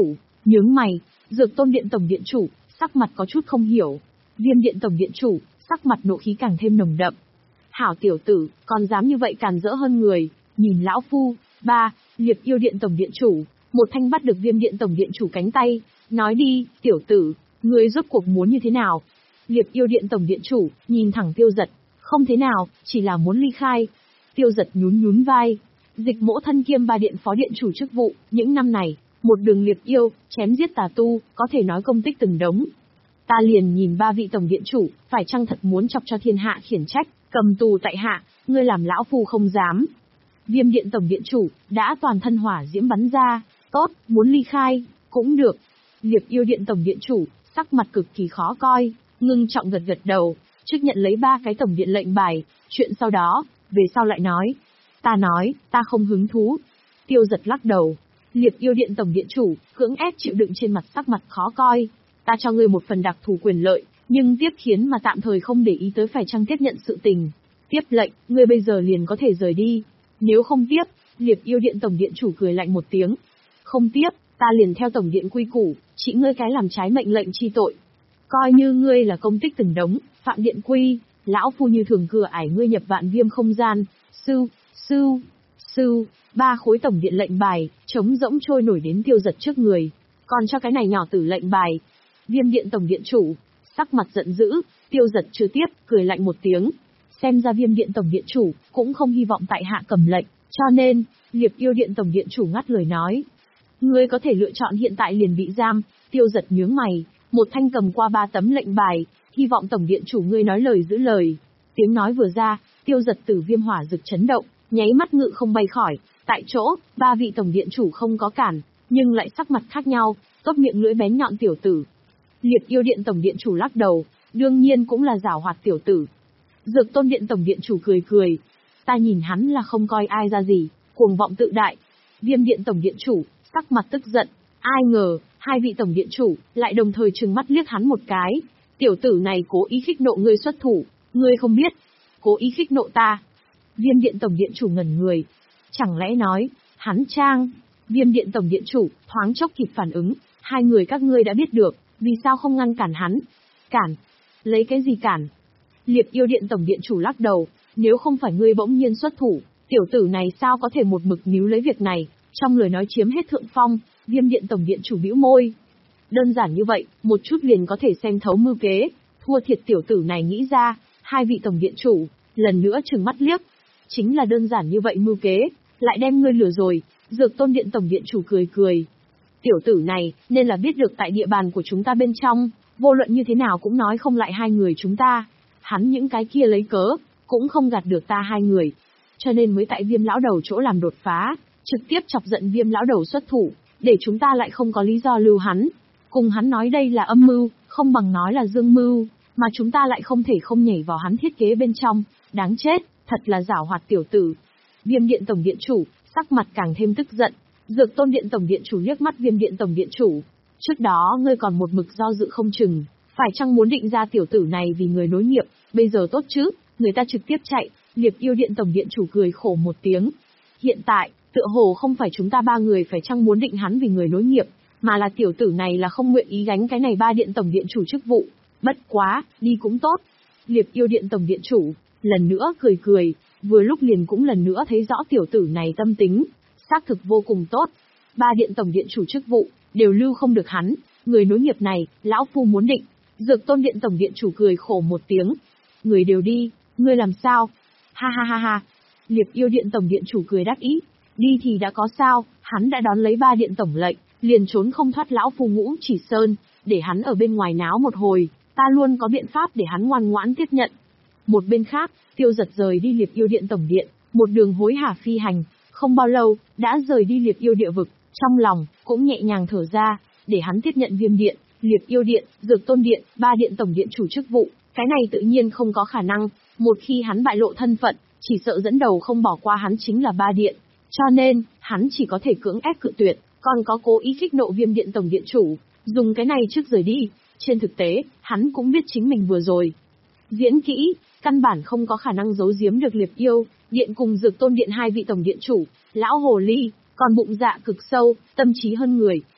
Nhướng mày, Dược Tôn Điện tổng điện chủ, sắc mặt có chút không hiểu. Viêm Điện tổng điện chủ, sắc mặt nộ khí càng thêm nồng đậm. Hảo tiểu tử, còn dám như vậy càn rỡ hơn người, nhìn lão phu. Ba, Liệp Yêu Điện tổng điện chủ, một thanh bắt được Viêm Điện tổng điện chủ cánh tay, nói đi, tiểu tử, ngươi rốt cuộc muốn như thế nào? Liệp Yêu Điện tổng điện chủ, nhìn thẳng Tiêu Dật, không thế nào, chỉ là muốn ly khai. Tiêu Dật nhún nhún vai, Dịch Mỗ thân kiêm ba điện phó điện chủ chức vụ, những năm này, một đường liệp yêu, chém giết tà tu, có thể nói công tích từng đống. Ta liền nhìn ba vị tổng điện chủ, phải chăng thật muốn chọc cho thiên hạ khiển trách, cầm tù tại hạ, ngươi làm lão phu không dám. Viêm Điện tổng điện chủ, đã toàn thân hỏa diễm bắn ra, tốt, muốn ly khai, cũng được. Liệp Yêu Điện tổng điện chủ, sắc mặt cực kỳ khó coi, ngưng trọng gật gật đầu, trước nhận lấy ba cái tổng điện lệnh bài, chuyện sau đó, về sau lại nói. Ta nói, ta không hứng thú. Tiêu Dật lắc đầu. Liệp Yêu Điện tổng điện chủ, cưỡng ép chịu đựng trên mặt sắc mặt khó coi. Ta cho ngươi một phần đặc thù quyền lợi, nhưng tiếp khiến mà tạm thời không để ý tới phải chăng tiếp nhận sự tình. Tiếp lệnh, ngươi bây giờ liền có thể rời đi. Nếu không tiếp, Liệp Yêu Điện tổng điện chủ cười lạnh một tiếng. Không tiếp, ta liền theo tổng điện quy củ, chỉ ngươi cái làm trái mệnh lệnh chi tội. Coi như ngươi là công tích từng đống, phạm điện quy, lão phu như thường cửa ải ngươi nhập vạn viêm không gian. Sư, sư, sư, ba khối tổng điện lệnh bài, trống rỗng trôi nổi đến Tiêu Dật trước người. Còn cho cái này nhỏ tử lệnh bài. Viêm Điện tổng điện chủ, sắc mặt giận dữ, Tiêu Dật chưa tiếp, cười lạnh một tiếng. Xem ra Viêm Điện tổng điện chủ, cũng không hy vọng tại hạ cầm lệnh, cho nên, Liệp Yêu Điện tổng điện chủ ngắt lời nói. Ngươi có thể lựa chọn hiện tại liền bị giam. Tiêu Dật nhướng mày, một thanh cầm qua ba tấm lệnh bài, hy vọng tổng điện chủ ngươi nói lời giữ lời. Tiếng nói vừa ra, Tiêu Dật tử viêm hỏa rực chấn động, nháy mắt ngự không bay khỏi. Tại chỗ, ba vị tổng điện chủ không có cản, nhưng lại sắc mặt khác nhau, tốt miệng lưỡi bén nhọn tiểu tử. Liệp Yêu Điện tổng điện chủ lắc đầu, đương nhiên cũng là giảo hoạt tiểu tử. Dược Tôn Điện tổng điện chủ cười cười, ta nhìn hắn là không coi ai ra gì, cuồng vọng tự đại. Viêm Điện tổng điện chủ, sắc mặt tức giận, ai ngờ, hai vị tổng điện chủ, lại đồng thời trừng mắt liếc hắn một cái. Tiểu tử này cố ý khích nộ ngươi xuất thủ, ngươi không biết. Cố ý khích nộ ta. Viêm Điện tổng điện chủ ngẩn người. Chẳng lẽ nói, hắn trang. Viêm Điện tổng điện chủ, thoáng chốc kịp phản ứng, hai người các ngươi đã biết được, vì sao không ngăn cản hắn? Cản? Lấy cái gì cản? Liệp Yêu Điện tổng điện chủ lắc đầu, nếu không phải ngươi bỗng nhiên xuất thủ, tiểu tử này sao có thể một mực níu lấy việc này, trong lời nói chiếm hết thượng phong. Viêm Điện tổng điện chủ bĩu môi. Đơn giản như vậy, một chút liền có thể xem thấu mưu kế, thua thiệt tiểu tử này nghĩ ra. Hai vị tổng điện chủ, lần nữa trừng mắt liếc. Chính là đơn giản như vậy mưu kế, lại đem ngươi lừa rồi. Dược Tôn Điện tổng điện chủ cười cười. Tiểu tử này, nên là biết được tại địa bàn của chúng ta bên trong, vô luận như thế nào cũng nói không lại hai người chúng ta. Hắn những cái kia lấy cớ, cũng không gạt được ta hai người. Cho nên mới tại Viêm lão đầu chỗ làm đột phá, trực tiếp chọc giận Viêm lão đầu xuất thủ, để chúng ta lại không có lý do lưu hắn. Cùng hắn nói đây là âm mưu, không bằng nói là dương mưu, mà chúng ta lại không thể không nhảy vào hắn thiết kế bên trong. Đáng chết, thật là giảo hoạt tiểu tử. Viêm Điện tổng điện chủ, sắc mặt càng thêm tức giận. Dược Tôn Điện tổng điện chủ liếc mắt Viêm Điện tổng điện chủ. Trước đó ngươi còn một mực do dự không chừng, phải chăng muốn định ra tiểu tử này vì người nối nghiệp, bây giờ tốt chứ, người ta trực tiếp chạy. Liệp Yêu Điện tổng điện chủ cười khổ một tiếng. Hiện tại, tựa hồ không phải chúng ta ba người phải chăng muốn định hắn vì người nối nghiệp, mà là tiểu tử này là không nguyện ý gánh cái này ba điện tổng điện chủ chức vụ. Bất quá, đi cũng tốt. Liệp Yêu Điện tổng điện chủ, lần nữa cười cười, vừa lúc liền cũng lần nữa thấy rõ tiểu tử này tâm tính, xác thực vô cùng tốt. Ba điện tổng điện chủ chức vụ, đều lưu không được hắn, người nối nghiệp này, lão phu muốn định. Dược Tôn Điện tổng điện chủ cười khổ một tiếng. Người đều đi, ngươi làm sao? Ha ha ha ha. Liệp Yêu Điện tổng điện chủ cười đắc ý. Đi thì đã có sao, hắn đã đón lấy ba điện tổng lệnh, liền trốn không thoát lão phu Ngũ Chỉ Sơn, để hắn ở bên ngoài náo một hồi, ta luôn có biện pháp để hắn ngoan ngoãn tiếp nhận. Một bên khác, Tiêu Dật rời đi Liệp Yêu Điện tổng điện, một đường hối hả phi hành, không bao lâu, đã rời đi Liệp Yêu địa vực, trong lòng, cũng nhẹ nhàng thở ra, để hắn tiếp nhận Viêm Điện, Liệp Yêu Điện, Dược Tôn Điện, ba điện tổng điện chủ chức vụ, cái này tự nhiên không có khả năng, một khi hắn bại lộ thân phận, chỉ sợ dẫn đầu không bỏ qua hắn chính là ba điện, cho nên, hắn chỉ có thể cưỡng ép cự tuyệt, còn có cố ý khích nộ Viêm Điện tổng điện chủ, dùng cái này trước rời đi, trên thực tế, hắn cũng biết chính mình vừa rồi diễn kỹ, căn bản không có khả năng giấu giếm được Liệp Yêu Điện cùng Dược Tôn Điện hai vị tổng điện chủ, lão hồ ly, còn bụng dạ cực sâu, tâm trí hơn người,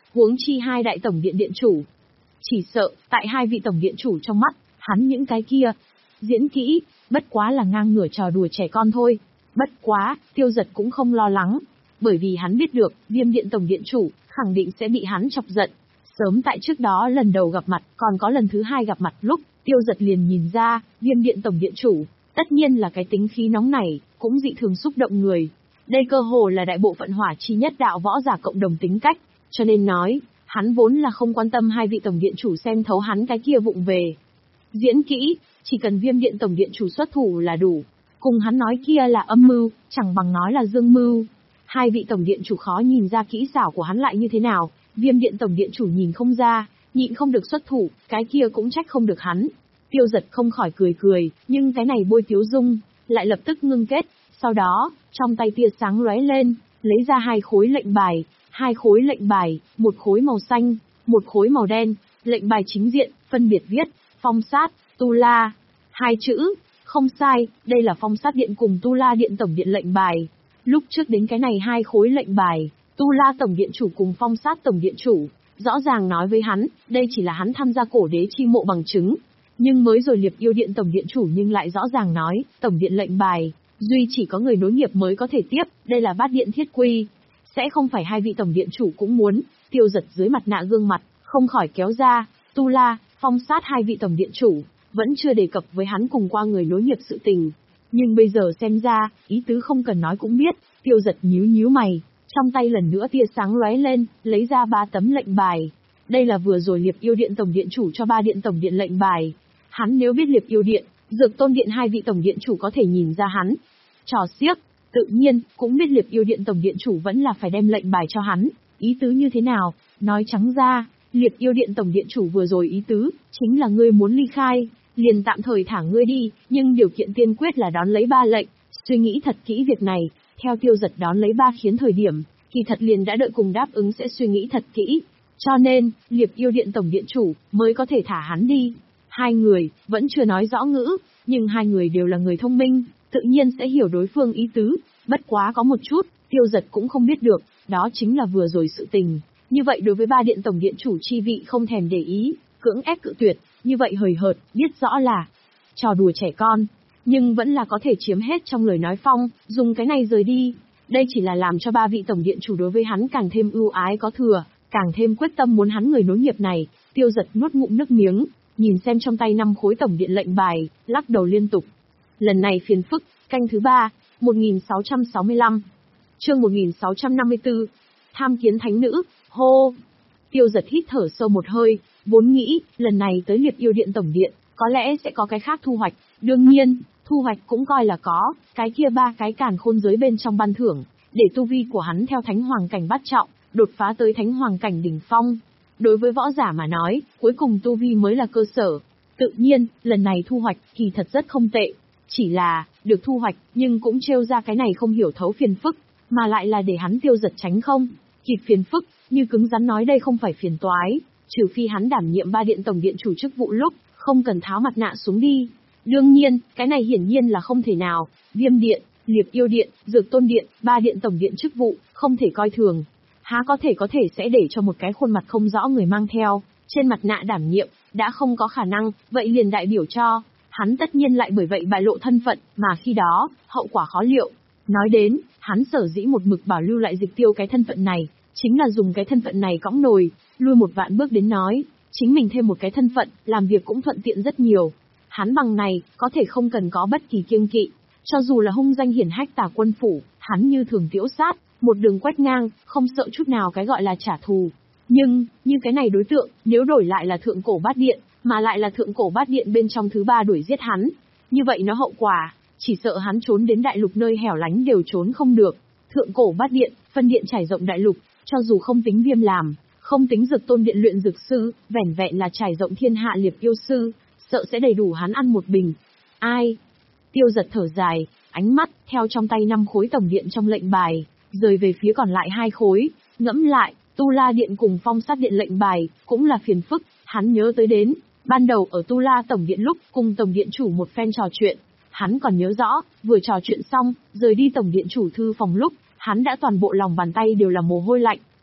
huống chi hai đại tổng điện điện chủ. Chỉ sợ, tại hai vị tổng điện chủ trong mắt, hắn những cái kia, diễn kỹ, bất quá là ngang ngửa trò đùa trẻ con thôi. Bất quá, Tiêu Dật cũng không lo lắng, bởi vì hắn biết được, Viêm Điện tổng điện chủ, khẳng định sẽ bị hắn chọc giận. Sớm tại trước đó lần đầu gặp mặt, còn có lần thứ hai gặp mặt lúc, Tiêu Dật liền nhìn ra, Viêm Điện tổng điện chủ, tất nhiên là cái tính khí nóng này, cũng dị thường xúc động người. Đây cơ hồ là đại bộ phận hỏa chi nhất đạo võ giả cộng đồng tính cách, cho nên nói, hắn vốn là không quan tâm hai vị tổng điện chủ xem thấu hắn cái kia vụng về. Diễn kỹ, chỉ cần Viêm Điện tổng điện chủ xuất thủ là đủ. Cùng hắn nói kia là âm mưu, chẳng bằng nói là dương mưu. Hai vị tổng điện chủ khó nhìn ra kỹ xảo của hắn lại như thế nào, Viêm Điện tổng điện chủ nhìn không ra, nhịn không được xuất thủ, cái kia cũng trách không được hắn. Tiêu Dật không khỏi cười cười, nhưng cái này bôi tiếu dung, lại lập tức ngưng kết, sau đó, trong tay tia sáng lóe lên, lấy ra hai khối lệnh bài, hai khối lệnh bài, một khối màu xanh, một khối màu đen, lệnh bài chính diện, phân biệt viết, phong sát, tu la, hai chữ, không sai, đây là phong sát điện cùng tu la điện tổng điện lệnh bài. Lúc trước đến cái này hai khối lệnh bài, tu la tổng điện chủ cùng phong sát tổng điện chủ, rõ ràng nói với hắn, đây chỉ là hắn tham gia cổ đế chi mộ bằng chứng. Nhưng mới rồi Liệp Yêu Điện tổng điện chủ nhưng lại rõ ràng nói, tổng điện lệnh bài, duy chỉ có người nối nghiệp mới có thể tiếp, đây là bát điện thiết quy. Sẽ không phải hai vị tổng điện chủ cũng muốn. Tiêu Dật dưới mặt nạ gương mặt, không khỏi kéo ra, tu la, phong sát hai vị tổng điện chủ, vẫn chưa đề cập với hắn cùng qua người nối nghiệp sự tình. Nhưng bây giờ xem ra, ý tứ không cần nói cũng biết. Tiêu Dật nhíu nhíu mày, trong tay lần nữa tia sáng lóe lên, lấy ra ba tấm lệnh bài. Đây là vừa rồi Liệp Yêu Điện tổng điện chủ cho ba điện tổng điện lệnh bài. Hắn nếu biết Liệp Yêu Điện, Dược Tôn Điện hai vị tổng điện chủ có thể nhìn ra hắn. Trò xiếc, tự nhiên, cũng biết Liệp Yêu Điện tổng điện chủ vẫn là phải đem lệnh bài cho hắn. Ý tứ như thế nào? Nói trắng ra, Liệp Yêu Điện tổng điện chủ vừa rồi ý tứ, chính là ngươi muốn ly khai, liền tạm thời thả ngươi đi, nhưng điều kiện tiên quyết là đón lấy ba lệnh. Suy nghĩ thật kỹ việc này, theo Tiêu Dật đón lấy ba khiến thời điểm, kỳ thật liền đã đợi cùng đáp ứng sẽ suy nghĩ thật kỹ. Cho nên, Liệp Yêu Điện tổng điện chủ mới có thể thả hắn đi. Hai người, vẫn chưa nói rõ ngữ, nhưng hai người đều là người thông minh, tự nhiên sẽ hiểu đối phương ý tứ. Bất quá có một chút, Tiêu Dật cũng không biết được, đó chính là vừa rồi sự tình. Như vậy đối với ba điện tổng điện chủ chi vị không thèm để ý, cưỡng ép cự tuyệt, như vậy hời hợt, biết rõ là trò đùa trẻ con, nhưng vẫn là có thể chiếm hết trong lời nói phong, dùng cái này rời đi. Đây chỉ là làm cho ba vị tổng điện chủ đối với hắn càng thêm ưu ái có thừa, càng thêm quyết tâm muốn hắn người nối nghiệp này. Tiêu Dật nuốt ngụm nước miếng, nhìn xem trong tay năm khối tổng điện lệnh bài, lắc đầu liên tục. Lần này phiền phức, canh thứ ba, một nghìn sáu trăm sáu mươi lăm. Chương một nghìn sáu trăm năm mươi tư. Tham kiến thánh nữ, hô. Tiêu Dật hít thở sâu một hơi, vốn nghĩ, lần này tới Liệp Yêu Điện tổng điện, có lẽ sẽ có cái khác thu hoạch. Đương nhiên, thu hoạch cũng coi là có, cái kia ba cái càn khôn giới bên trong ban thưởng, để tu vi của hắn theo thánh hoàng cảnh bát trọng, đột phá tới thánh hoàng cảnh đỉnh phong. Đối với võ giả mà nói, cuối cùng tu vi mới là cơ sở. Tự nhiên, lần này thu hoạch kỳ thật rất không tệ. Chỉ là, được thu hoạch, nhưng cũng trêu ra cái này không hiểu thấu phiền phức, mà lại là để hắn Tiêu Dật tránh không kịp phiền phức, như cứng rắn nói đây không phải phiền toái, trừ phi hắn đảm nhiệm ba điện tổng điện chủ chức vụ lúc, không cần tháo mặt nạ xuống đi. Đương nhiên, cái này hiển nhiên là không thể nào. Viêm Điện, Liệp Yêu Điện, Dược Tôn Điện, ba điện tổng điện chức vụ, không thể coi thường. Há có thể có thể sẽ để cho một cái khuôn mặt không rõ người mang theo, trên mặt nạ đảm nhiệm, đã không có khả năng, vậy liền đại biểu cho, hắn tất nhiên lại bởi vậy bại lộ thân phận, mà khi đó, hậu quả khó liệu. Nói đến, hắn sở dĩ một mực bảo lưu lại Dịch Tiêu cái thân phận này, chính là dùng cái thân phận này cõng nồi, lui một vạn bước đến nói, chính mình thêm một cái thân phận, làm việc cũng thuận tiện rất nhiều. Hắn bằng này, có thể không cần có bất kỳ kiêng kỵ, cho dù là hung danh hiển hách Tà Quân Phủ, hắn như thường tiễu sát, một đường quét ngang, không sợ chút nào cái gọi là trả thù. Nhưng, như cái này đối tượng, nếu đổi lại là Thượng Cổ Bát Điện, mà lại là Thượng Cổ Bát Điện bên trong thứ ba đuổi giết hắn, như vậy nó hậu quả, chỉ sợ hắn trốn đến đại lục nơi hẻo lánh đều trốn không được. Thượng Cổ Bát Điện, phân điện trải rộng đại lục, cho dù không tính Viêm làm, không tính Dược Tôn Điện luyện dược sư, vẻn vẹn là trải rộng thiên hạ Liệp Yêu sư, sợ sẽ đầy đủ hắn ăn một bình. Ai? Tiêu Dật thở dài, ánh mắt theo trong tay năm khối tổng điện trong lệnh bài, rời về phía còn lại hai khối, ngẫm lại, Tu La Điện cùng Phong Sát Điện lệnh bài cũng là phiền phức. Hắn nhớ tới đến, ban đầu ở Tu La tổng điện lúc cùng tổng điện chủ một phen trò chuyện, hắn còn nhớ rõ, vừa trò chuyện xong, rời đi tổng điện chủ thư phòng lúc, hắn đã toàn bộ lòng bàn tay đều là mồ hôi lạnh.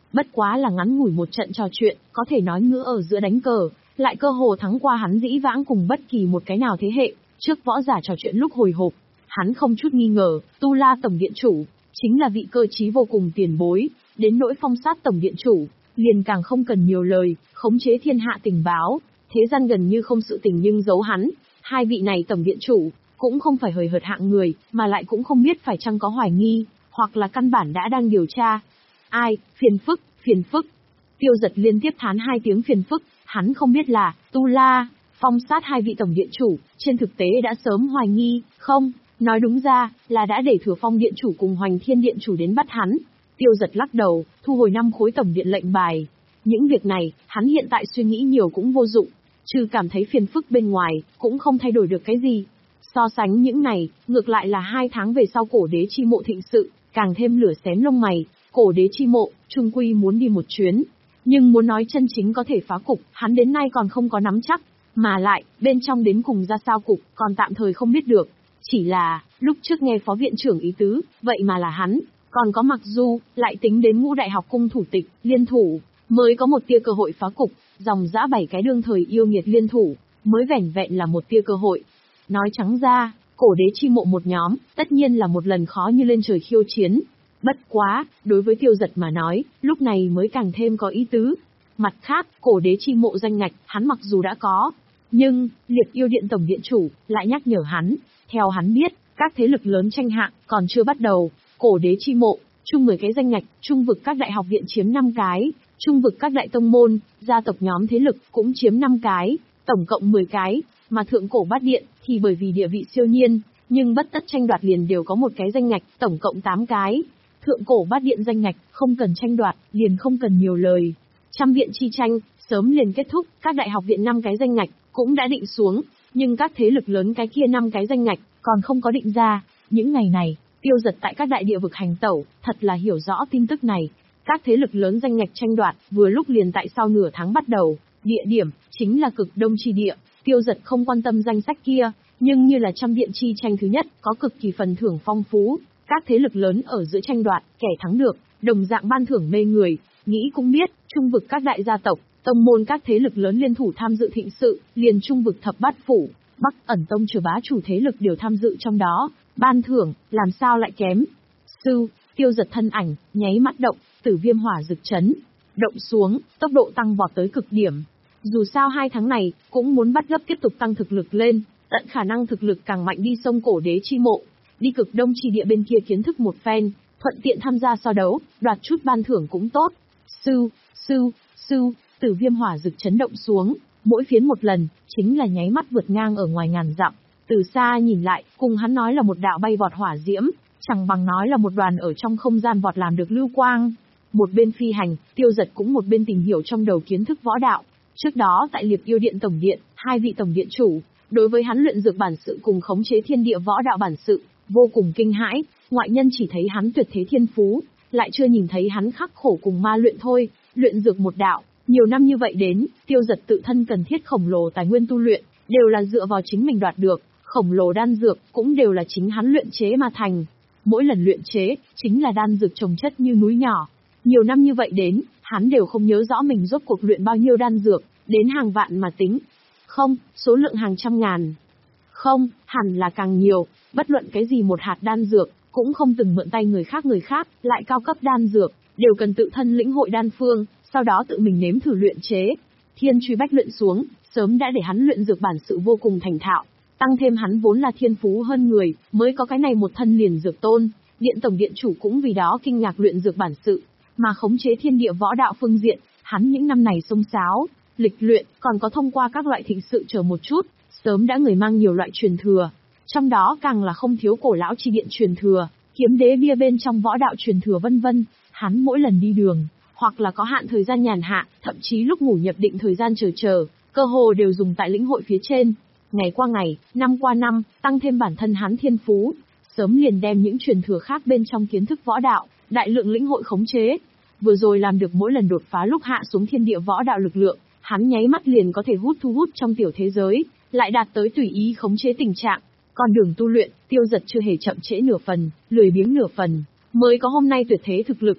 Bất quá là ngắn ngủi một trận trò chuyện, có thể nói ngữ ở giữa đánh cờ, lại cơ hồ thắng qua hắn dĩ vãng cùng bất kỳ một cái nào thế hệ, trước võ giả trò chuyện lúc hồi hộp. Hắn không chút nghi ngờ, Tu La Tổng Điện Chủ, chính là vị cơ trí vô cùng tiền bối, đến nỗi Phong Sát Tổng Điện Chủ, liền càng không cần nhiều lời, khống chế thiên hạ tình báo, thế gian gần như không sự tình nhưng giấu hắn. Hai vị này Tổng Điện Chủ, cũng không phải hời hợt hạng người, mà lại cũng không biết phải chăng có hoài nghi, hoặc là căn bản đã đang điều tra. Ai, phiền phức, phiền phức. Tiêu Giật liên tiếp thán hai tiếng phiền phức, hắn không biết là, Tu La, Phong Sát hai vị Tổng Điện Chủ, trên thực tế đã sớm hoài nghi, không, nói đúng ra, là đã để Thừa Phong Điện Chủ cùng Hoành Thiên Điện Chủ đến bắt hắn. Tiêu Giật lắc đầu, thu hồi năm khối tổng điện lệnh bài. Những việc này, hắn hiện tại suy nghĩ nhiều cũng vô dụng, trừ cảm thấy phiền phức bên ngoài, cũng không thay đổi được cái gì. So sánh những này, ngược lại là hai tháng về sau Cổ Đế chi mộ thịnh sự, càng thêm lửa xém lông mày. Cổ Đế chi mộ, trung quy muốn đi một chuyến, nhưng muốn nói chân chính có thể phá cục, hắn đến nay còn không có nắm chắc, mà lại, bên trong đến cùng ra sao cục, còn tạm thời không biết được. Chỉ là, lúc trước nghe Phó Viện trưởng ý tứ, vậy mà là hắn, còn có Mặc Du, lại tính đến Ngũ Đại Học Cung thủ tịch, liên thủ, mới có một tia cơ hội phá cục, dòng dã bảy cái đương thời yêu nghiệt liên thủ, mới vẻn vẹn là một tia cơ hội. Nói trắng ra, Cổ Đế chi mộ một nhóm, tất nhiên là một lần khó như lên trời khiêu chiến. Bất quá, đối với Tiêu Giật mà nói, lúc này mới càng thêm có ý tứ. Mặt khác, Cổ Đế chi mộ danh ngạch, hắn mặc dù đã có, nhưng, Liệt Yêu Điện Tổng Điện Chủ, lại nhắc nhở hắn, theo hắn biết, các thế lực lớn tranh hạng, còn chưa bắt đầu. Cổ Đế chi mộ, chung mười cái danh ngạch, trung vực các đại học viện chiếm năm cái, trung vực các đại tông môn, gia tộc nhóm thế lực cũng chiếm năm cái, tổng cộng mười cái, mà Thượng Cổ Bát Điện, thì bởi vì địa vị siêu nhiên, nhưng bất tất tranh đoạt liền đều có một cái danh ngạch, tổng cộng tám cái. Thượng Cổ Bát Điện danh ngạch, không cần tranh đoạt, liền không cần nhiều lời. Trăm viện chi tranh, sớm liền kết thúc, các đại học viện năm cái danh ngạch, cũng đã định xuống, nhưng các thế lực lớn cái kia năm cái danh ngạch, còn không có định ra. Những ngày này, Tiêu Giật tại các đại địa vực hành tẩu, thật là hiểu rõ tin tức này. Các thế lực lớn danh ngạch tranh đoạt, vừa lúc liền tại sau nửa tháng bắt đầu, địa điểm, chính là cực đông chi địa. Tiêu Giật không quan tâm danh sách kia, nhưng như là trăm viện chi tranh thứ nhất, có cực kỳ phần thưởng phong phú. Các thế lực lớn ở giữa tranh đoạt, kẻ thắng được, đồng dạng ban thưởng mê người. Nghĩ cũng biết, trung vực các đại gia tộc, tông môn các thế lực lớn liên thủ tham dự thịnh sự, liền trung vực thập bát phủ, Bắc Ẩn Tông chờ bá chủ thế lực đều tham dự trong đó, ban thưởng, làm sao lại kém. Sư, Tiêu Giật thân ảnh, nháy mắt động, tử viêm hỏa rực chấn, động xuống, tốc độ tăng vọt tới cực điểm. Dù sao hai tháng này, cũng muốn bắt gấp tiếp tục tăng thực lực lên, tận khả năng thực lực càng mạnh đi sông Cổ Đế chi mộ, đi cực đông chi địa bên kia kiến thức một phen, thuận tiện tham gia so đấu, đoạt chút ban thưởng cũng tốt. Sư, sư, sư, tử viêm hỏa rực chấn động xuống, mỗi phiến một lần, chính là nháy mắt vượt ngang ở ngoài ngàn dặm. Từ xa nhìn lại, cùng hắn nói là một đạo bay vọt hỏa diễm, chẳng bằng nói là một đoàn ở trong không gian vọt làm được lưu quang. Một bên phi hành, Tiêu Giật cũng một bên tìm hiểu trong đầu kiến thức võ đạo. Trước đó tại Liệp Yêu Điện Tổng Điện, hai vị Tổng Điện Chủ, đối với hắn luyện dược bản sự cùng khống chế thiên địa võ đạo bản sự, vô cùng kinh hãi, ngoại nhân chỉ thấy hắn tuyệt thế thiên phú, lại chưa nhìn thấy hắn khắc khổ cùng ma luyện thôi, luyện dược một đạo. Nhiều năm như vậy đến, Tiêu Giật tự thân cần thiết khổng lồ tài nguyên tu luyện, đều là dựa vào chính mình đoạt được, khổng lồ đan dược cũng đều là chính hắn luyện chế mà thành. Mỗi lần luyện chế, chính là đan dược trồng chất như núi nhỏ. Nhiều năm như vậy đến, hắn đều không nhớ rõ mình rốt cuộc luyện bao nhiêu đan dược, đến hàng vạn mà tính. Không, số lượng hàng trăm ngàn. Không, hẳn là càng nhiều, bất luận cái gì một hạt đan dược, cũng không từng mượn tay người khác người khác, lại cao cấp đan dược, đều cần tự thân lĩnh hội đan phương, sau đó tự mình nếm thử luyện chế. Thiên truy bách luyện xuống, sớm đã để hắn luyện dược bản sự vô cùng thành thạo, tăng thêm hắn vốn là thiên phú hơn người, mới có cái này một thân liền dược tôn. Điện Tổng Điện Chủ cũng vì đó kinh ngạc luyện dược bản sự, mà khống chế thiên địa võ đạo phương diện, hắn những năm này xông xáo, lịch luyện, còn có thông qua các loại thịnh sự chờ một chút, sớm đã người mang nhiều loại truyền thừa, trong đó càng là không thiếu cổ lão chi điện truyền thừa, kiếm đế bia bên trong võ đạo truyền thừa vân vân. Hắn mỗi lần đi đường, hoặc là có hạn thời gian nhàn hạ, thậm chí lúc ngủ nhập định thời gian chờ chờ, cơ hồ đều dùng tại lĩnh hội phía trên. Ngày qua ngày, năm qua năm, tăng thêm bản thân hắn thiên phú, sớm liền đem những truyền thừa khác bên trong kiến thức võ đạo, đại lượng lĩnh hội khống chế. Vừa rồi làm được mỗi lần đột phá lúc hạ xuống thiên địa võ đạo lực lượng, hắn nháy mắt liền có thể hút thu hút trong tiểu thế giới, lại đạt tới tùy ý khống chế tình trạng. Con đường tu luyện, Tiêu Giật chưa hề chậm trễ nửa phần, lười biếng nửa phần, mới có hôm nay tuyệt thế thực lực.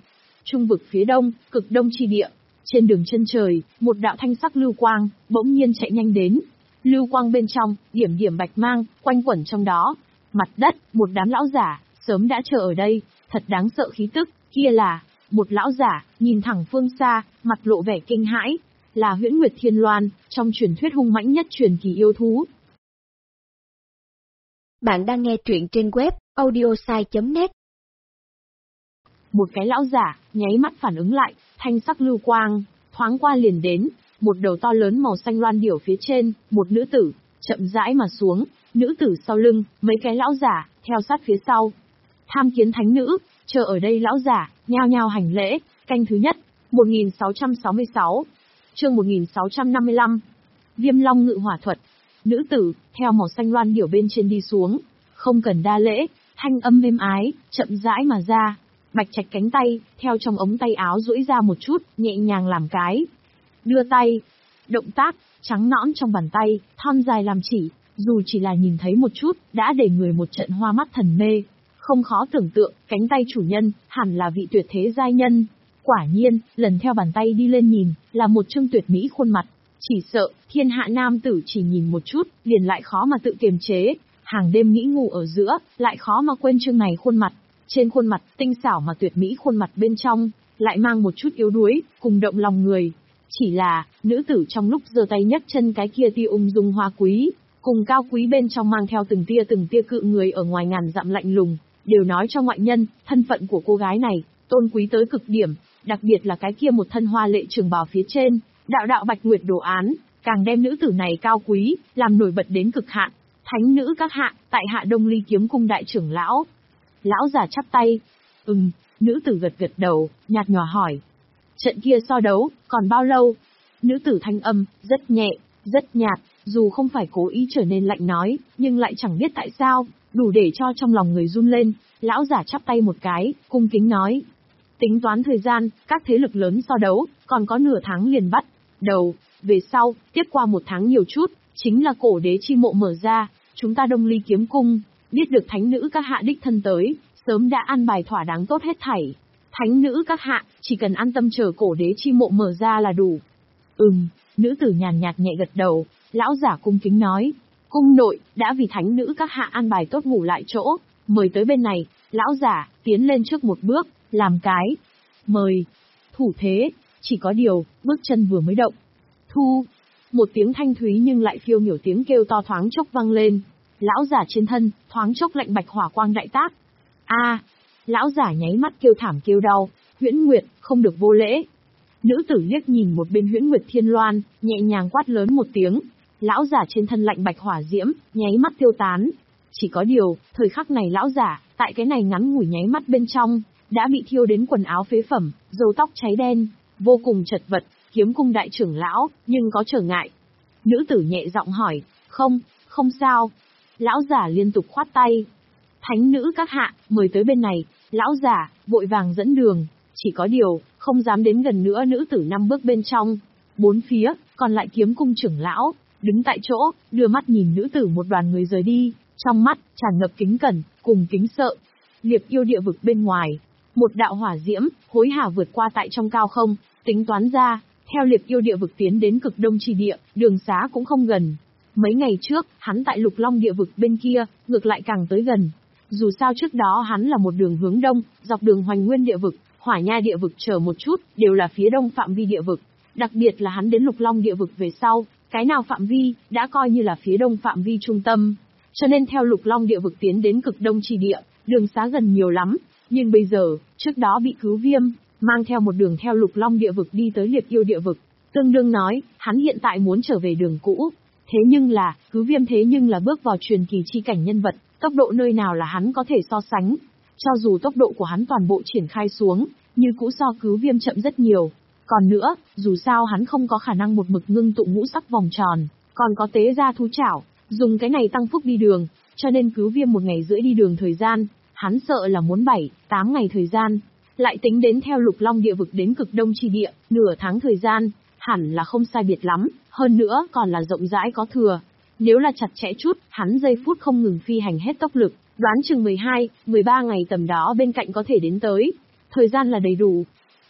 trung vực phía đông, cực đông chi địa. Trên đường chân trời, một đạo thanh sắc lưu quang, bỗng nhiên chạy nhanh đến. Lưu quang bên trong, điểm điểm bạch mang, quanh quẩn trong đó. Mặt đất, một đám lão giả, sớm đã chờ ở đây, thật đáng sợ khí tức, kia là, một lão giả, nhìn thẳng phương xa, mặt lộ vẻ kinh hãi, là Huyễn Nguyệt Thiên Loan, trong truyền thuyết hung mãnh nhất truyền kỳ yêu thú. Bạn đang nghe truyện trên web, audiosai chấm net. Một cái lão giả, nháy mắt phản ứng lại, thanh sắc lưu quang, thoáng qua liền đến, một đầu to lớn màu xanh loan điểu phía trên, một nữ tử, chậm rãi mà xuống, nữ tử sau lưng, mấy cái lão giả, theo sát phía sau. Tham kiến thánh nữ, chờ ở đây lão giả, nhao nhao hành lễ, canh thứ nhất, một nghìn sáu trăm sáu mươi sáu, chương một nghìn sáu trăm năm mươi lăm, Viêm Long Ngự Hỏa Thuật. Nữ tử, theo màu xanh loan điểu bên trên đi xuống, không cần đa lễ, thanh âm êm ái, chậm rãi mà ra. Bạch trạch cánh tay, theo trong ống tay áo duỗi ra một chút, nhẹ nhàng làm cái. Đưa tay. Động tác, trắng nõn trong bàn tay, thon dài làm chỉ, dù chỉ là nhìn thấy một chút, đã để người một trận hoa mắt thần mê. Không khó tưởng tượng, cánh tay chủ nhân, hẳn là vị tuyệt thế giai nhân. Quả nhiên, lần theo bàn tay đi lên nhìn, là một trương tuyệt mỹ khuôn mặt. Chỉ sợ, thiên hạ nam tử chỉ nhìn một chút, liền lại khó mà tự kiềm chế. Hàng đêm nghĩ ngủ ở giữa, lại khó mà quên trương này khuôn mặt. Trên khuôn mặt, tinh xảo mà tuyệt mỹ khuôn mặt bên trong, lại mang một chút yếu đuối, cùng động lòng người. Chỉ là, nữ tử trong lúc giơ tay nhấc chân cái kia tia ung dung hoa quý, cùng cao quý bên trong mang theo từng tia từng tia cự người ở ngoài ngàn dặm lạnh lùng, đều nói cho ngoại nhân, thân phận của cô gái này, tôn quý tới cực điểm, đặc biệt là cái kia một thân hoa lệ trường bào phía trên, đạo đạo bạch nguyệt đồ án, càng đem nữ tử này cao quý, làm nổi bật đến cực hạn. Thánh nữ các hạ, tại hạ Đông Ly Kiếm Cung đại trưởng lão. Lão già chắp tay. Ừm, nữ tử gật gật đầu, nhạt nhòa hỏi. Trận kia so đấu, còn bao lâu? Nữ tử thanh âm, rất nhẹ, rất nhạt, dù không phải cố ý trở nên lạnh nói, nhưng lại chẳng biết tại sao, đủ để cho trong lòng người run lên. Lão giả chắp tay một cái, cung kính nói. Tính toán thời gian, các thế lực lớn so đấu, còn có nửa tháng liền bắt đầu, về sau, tiếp qua một tháng nhiều chút, chính là cổ đế chi mộ mở ra, chúng ta Đông Ly Kiếm Cung, biết được thánh nữ các hạ đích thân tới, sớm đã an bài thỏa đáng tốt hết thảy. Thánh nữ các hạ, chỉ cần an tâm chờ cổ đế chi mộ mở ra là đủ. Ừm, nữ tử nhàn nhạt nhẹ gật đầu, lão giả cung kính nói. Cung nội, đã vì thánh nữ các hạ an bài tốt ngủ lại chỗ, mời tới bên này, lão giả, tiến lên trước một bước, làm cái. Mời. Thủ thế, chỉ có điều, bước chân vừa mới động. Thu. Một tiếng thanh thúy nhưng lại phiêu miểu tiếng kêu to thoáng chốc vang lên. Lão giả trên thân, thoáng chốc lạnh bạch hỏa quang đại tác. A, à, lão giả nháy mắt kêu thảm kêu đau, Huyễn Nguyệt, không được vô lễ. Nữ tử liếc nhìn một bên Huyễn Nguyệt Thiên Loan, nhẹ nhàng quát lớn một tiếng. Lão giả trên thân lạnh bạch hỏa diễm, nháy mắt tiêu tán. Chỉ có điều, thời khắc này lão giả, tại cái này ngắn ngủi nháy mắt bên trong, đã bị thiêu đến quần áo phế phẩm, râu tóc cháy đen, vô cùng chật vật. Kiếm cung đại trưởng lão, nhưng có trở ngại. Nữ tử nhẹ giọng hỏi, không, không sao. Lão giả liên tục khoát tay. Thánh nữ các hạ, mời tới bên này. Lão giả, vội vàng dẫn đường. Chỉ có điều, không dám đến gần nữa. Nữ tử năm bước bên trong. Bốn phía, còn lại kiếm cung trưởng lão, đứng tại chỗ, đưa mắt nhìn nữ tử một đoàn người rời đi. Trong mắt, tràn ngập kính cẩn, cùng kính sợ. Liệp yêu địa vực bên ngoài. Một đạo hỏa diễm, hối hả vượt qua tại trong cao không, tính toán ra. Theo liệp yêu địa vực tiến đến cực đông chi địa, đường xá cũng không gần. Mấy ngày trước, hắn tại lục long địa vực bên kia, ngược lại càng tới gần. Dù sao trước đó hắn là một đường hướng đông, dọc đường hoành nguyên địa vực, hỏa nha địa vực chờ một chút, đều là phía đông phạm vi địa vực. Đặc biệt là hắn đến lục long địa vực về sau, cái nào phạm vi, đã coi như là phía đông phạm vi trung tâm. Cho nên theo lục long địa vực tiến đến cực đông chi địa, đường xá gần nhiều lắm. Nhưng bây giờ, trước đó bị cứu viêm, mang theo một đường theo lục long địa vực đi tới liệp yêu địa vực. Tương đương nói, hắn hiện tại muốn trở về đường cũ. Thế nhưng là, cứu viêm thế nhưng là bước vào truyền kỳ chi cảnh nhân vật, tốc độ nơi nào là hắn có thể so sánh. Cho dù tốc độ của hắn toàn bộ triển khai xuống, như cũ so cứu viêm chậm rất nhiều. Còn nữa, dù sao hắn không có khả năng một mực ngưng tụ ngũ sắc vòng tròn, còn có tế ra thú chảo, dùng cái này tăng phúc đi đường, cho nên cứu viêm một ngày rưỡi đi đường thời gian, hắn sợ là muốn bảy, tám ngày thời gian. Lại tính đến theo lục long địa vực đến cực đông chi địa, nửa tháng thời gian, hẳn là không sai biệt lắm, hơn nữa còn là rộng rãi có thừa. Nếu là chặt chẽ chút, hắn giây phút không ngừng phi hành hết tốc lực, đoán chừng mười hai, mười ba ngày tầm đó bên cạnh có thể đến tới. Thời gian là đầy đủ.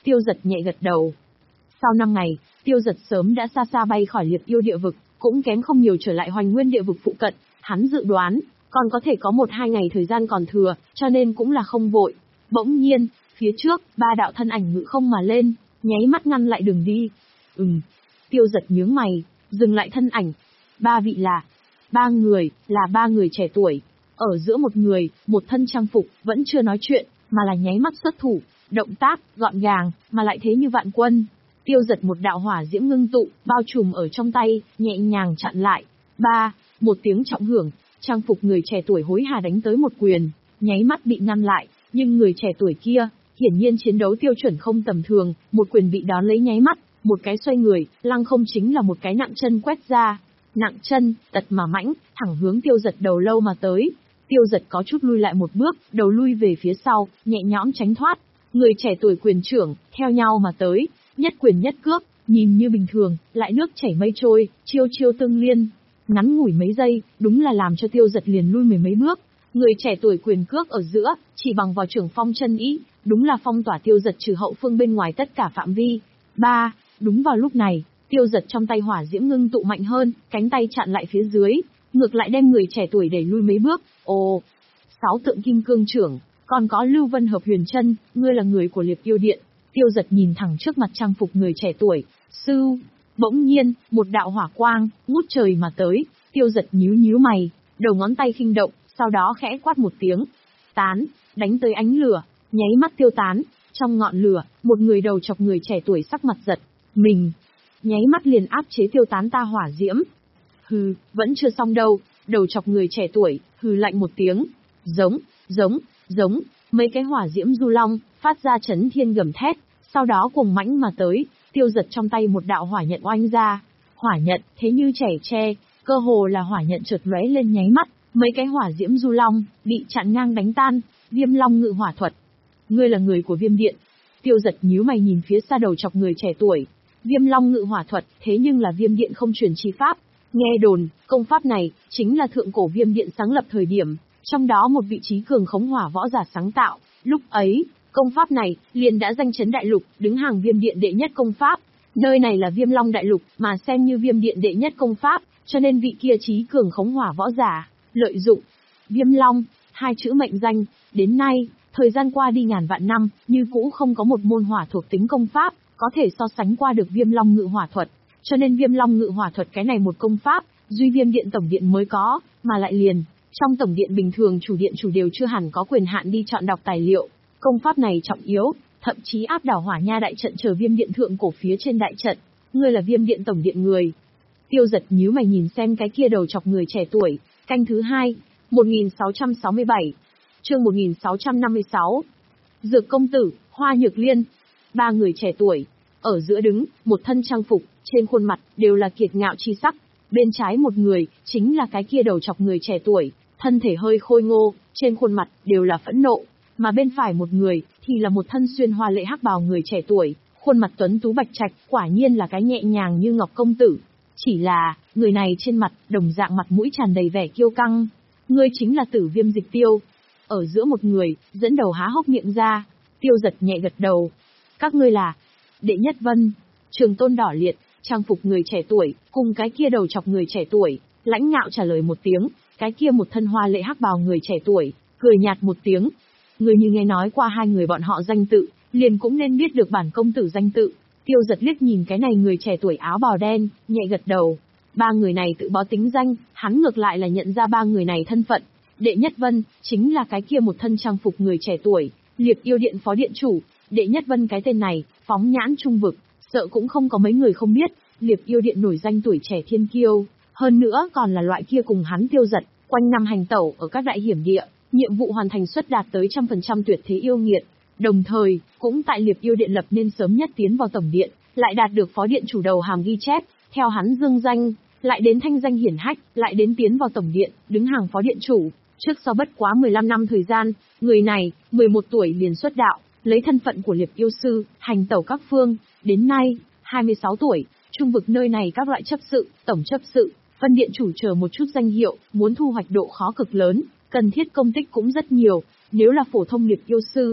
Tiêu Giật nhẹ gật đầu. Sau năm ngày, Tiêu Giật sớm đã xa xa bay khỏi Liệp Yêu địa vực, cũng kém không nhiều trở lại Hoành Nguyên địa vực phụ cận, hắn dự đoán, còn có thể có một hai ngày thời gian còn thừa, cho nên cũng là không vội. Bỗng nhiên, phía trước, ba đạo thân ảnh ngự không mà lên, nháy mắt ngăn lại đường đi. Ừm. Tiêu Giật nhướng mày, dừng lại thân ảnh. Ba vị là, ba người, là ba người trẻ tuổi. Ở giữa một người, một thân trang phục, vẫn chưa nói chuyện, mà là nháy mắt xuất thủ, động tác, gọn gàng, mà lại thế như vạn quân. Tiêu Giật một đạo hỏa diễm ngưng tụ, bao trùm ở trong tay, nhẹ nhàng chặn lại. Ba, một tiếng trọng hưởng, trang phục người trẻ tuổi hối hả đánh tới một quyền, nháy mắt bị ngăn lại, nhưng người trẻ tuổi kia, hiển nhiên chiến đấu tiêu chuẩn không tầm thường, một quyền bị đón lấy nháy mắt, một cái xoay người, lăng không chính là một cái nặng chân quét ra. Nặng chân, tật mà mãnh, thẳng hướng Tiêu Giật đầu lâu mà tới. Tiêu Giật có chút lui lại một bước, đầu lui về phía sau, nhẹ nhõm tránh thoát. Người trẻ tuổi quyền trưởng, theo nhau mà tới, nhất quyền nhất cước, nhìn như bình thường, lại nước chảy mây trôi, chiêu chiêu tương liên. Ngắn ngủi mấy giây, đúng là làm cho Tiêu Giật liền lui mười mấy bước. Người trẻ tuổi quyền cước ở giữa, chỉ bằng vào trưởng phong chân ý, đúng là phong tỏa Tiêu Giật trừ hậu phương bên ngoài tất cả phạm vi. Ba, đúng vào lúc này, Tiêu Giật trong tay hỏa diễm ngưng tụ mạnh hơn, cánh tay chặn lại phía dưới, ngược lại đem người trẻ tuổi đẩy lui mấy bước. Ồ, sáu tượng kim cương trưởng, còn có Lưu Vân Hợp Huyền Chân, ngươi là người của Liệp Yêu Điện. Tiêu Giật nhìn thẳng trước mặt trang phục người trẻ tuổi, sư. Bỗng nhiên, một đạo hỏa quang, ngút trời mà tới, Tiêu Giật nhíu nhíu mày, đầu ngón tay khinh động, sau đó khẽ quát một tiếng. Tán, đánh tới ánh lửa, nháy mắt tiêu tán, trong ngọn lửa, một người đầu chọc người trẻ tuổi sắc mặt giật, mình, nháy mắt liền áp chế tiêu tán ta hỏa diễm. Hừ, vẫn chưa xong đâu, đầu chọc người trẻ tuổi, hừ lạnh một tiếng, giống, giống, giống, mấy cái hỏa diễm du long, phát ra chấn thiên gầm thét, sau đó cuồng mãnh mà tới, Tiêu Giật trong tay một đạo hỏa nhận oanh ra, hỏa nhận, thế như chẻ tre, cơ hồ là hỏa nhận chợt lóe lên nháy mắt, mấy cái hỏa diễm du long, bị chặn ngang đánh tan, Viêm Long Ngự Hỏa Thuật. Ngươi là người của Viêm Điện. Tiêu Giật nhíu mày nhìn phía xa đầu chọc người trẻ tuổi. Viêm Long Ngự Hỏa Thuật, thế nhưng là Viêm Điện không truyền chi pháp. Nghe đồn, công pháp này, chính là thượng cổ Viêm Điện sáng lập thời điểm, trong đó một vị trí cường khống hỏa võ giả sáng tạo. Lúc ấy, công pháp này, liền đã danh chấn đại lục, đứng hàng Viêm Điện đệ nhất công pháp. Nơi này là Viêm Long đại lục, mà xem như Viêm Điện đệ nhất công pháp, cho nên vị kia trí cường khống hỏa võ giả, lợi dụng Viêm Long, hai chữ mệnh danh, đến nay, thời gian qua đi ngàn vạn năm, như cũ không có một môn hỏa thuộc tính công pháp, có thể so sánh qua được Viêm Long Ngự Hỏa Thuật. Cho nên Viêm Long Ngự Hỏa Thuật cái này một công pháp, duy Viêm Điện tổng điện mới có, mà lại liền, trong tổng điện bình thường chủ điện chủ đều chưa hẳn có quyền hạn đi chọn đọc tài liệu. Công pháp này trọng yếu, thậm chí áp đảo Hỏa Nha đại trận chờ Viêm Điện thượng cổ phía trên đại trận. Ngươi là Viêm Điện tổng điện người. Tiêu Giật nhíu mày nhìn xem cái kia đầu chọc người trẻ tuổi, canh thứ hai, một nghìn sáu trăm sáu mươi bảy, chương một nghìn sáu trăm năm mươi sáu. Dược công tử, Hoa Nhược Liên, ba người trẻ tuổi, ở giữa đứng, một thân trang phục, trên khuôn mặt đều là kiệt ngạo chi sắc, bên trái một người, chính là cái kia đầu chọc người trẻ tuổi, thân thể hơi khôi ngô, trên khuôn mặt đều là phẫn nộ, mà bên phải một người thì là một thân xuyên hoa lệ hắc bào người trẻ tuổi, khuôn mặt tuấn tú bạch trạch, quả nhiên là cái nhẹ nhàng như ngọc công tử. Chỉ là, người này trên mặt, đồng dạng mặt mũi tràn đầy vẻ kiêu căng. Ngươi chính là Tử Viêm Dịch Tiêu. Ở giữa một người, dẫn đầu há hốc miệng ra. Tiêu Giật nhẹ gật đầu. Các ngươi là Đệ Nhất Vân, Trường Tôn Đỏ Liệt, trang phục người trẻ tuổi, cùng cái kia đầu chọc người trẻ tuổi, lãnh ngạo trả lời một tiếng. Cái kia một thân hoa lệ hắc bào người trẻ tuổi, cười nhạt một tiếng. Người như nghe nói qua hai người bọn họ danh tự, liền cũng nên biết được bản công tử danh tự. Tiêu Giật liếc nhìn cái này người trẻ tuổi áo bào đen, nhẹ gật đầu. Ba người này tự báo tính danh, hắn ngược lại là nhận ra ba người này thân phận. Đệ Nhất Vân, chính là cái kia một thân trang phục người trẻ tuổi, Liệp Yêu Điện phó điện chủ. Đệ Nhất Vân cái tên này, phóng nhãn trung vực, sợ cũng không có mấy người không biết, Liệp Yêu Điện nổi danh tuổi trẻ thiên kiêu, hơn nữa còn là loại kia cùng hắn Tiêu Giật, quanh năm hành tẩu ở các đại hiểm địa, nhiệm vụ hoàn thành suất đạt tới trăm phần trăm tuyệt thế yêu nghiệt. Đồng thời, cũng tại Liệp Yêu Điện lập nên sớm nhất tiến vào tổng điện, lại đạt được phó điện chủ đầu hàm ghi chép, theo hắn dương danh, lại đến thanh danh hiển hách, lại đến tiến vào tổng điện, đứng hàng phó điện chủ. Trước sau bất quá mười lăm năm thời gian, người này, mười một tuổi liền xuất đạo, lấy thân phận của Liệp Yêu sư, hành tẩu các phương, đến nay, hai mươi sáu tuổi, trung vực nơi này các loại chấp sự, tổng chấp sự, phân điện chủ chờ một chút danh hiệu, muốn thu hoạch độ khó cực lớn, cần thiết công tích cũng rất nhiều, nếu là phổ thông Liệp Yêu sư,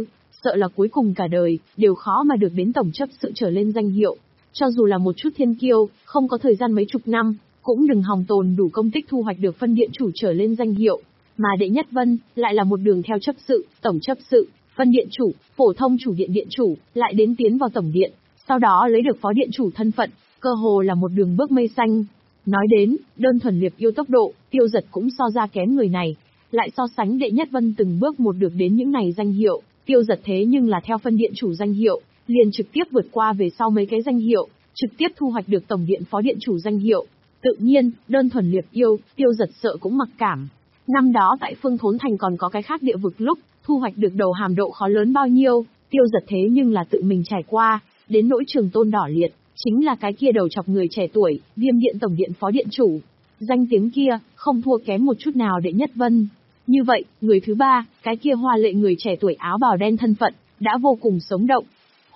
sợ là cuối cùng cả đời, đều khó mà được đến tổng chấp sự trở lên danh hiệu. Cho dù là một chút thiên kiêu, không có thời gian mấy chục năm, cũng đừng hòng tồn đủ công tích thu hoạch được phân điện chủ trở lên danh hiệu. Mà Đệ Nhất Vân, lại là một đường theo chấp sự, tổng chấp sự, phân điện chủ, phổ thông chủ điện điện chủ, lại đến tiến vào tổng điện, sau đó lấy được phó điện chủ thân phận, cơ hồ là một đường bước mây xanh. Nói đến, đơn thuần liệp yêu tốc độ, Tiêu Giật cũng so ra kém người này, lại so sánh Đệ Nhất Vân từng bước một được đến những này danh hiệu, Tiêu Giật thế nhưng là theo phân điện chủ danh hiệu, liền trực tiếp vượt qua về sau mấy cái danh hiệu, trực tiếp thu hoạch được tổng điện phó điện chủ danh hiệu. Tự nhiên, đơn thuần liệp yêu, Tiêu Giật sợ cũng mặc cảm. Năm đó tại Phương Thốn Thành còn có cái khác địa vực lúc, thu hoạch được đầu hàm độ khó lớn bao nhiêu, Tiêu Giật thế nhưng là tự mình trải qua, đến nỗi Trường Tôn đỏ liệt, chính là cái kia đầu chọc người trẻ tuổi, Viêm Điện tổng điện phó điện chủ. Danh tiếng kia, không thua kém một chút nào Đệ Nhất Vân. Như vậy, người thứ ba, cái kia hoa lệ người trẻ tuổi áo bào đen thân phận, đã vô cùng sống động,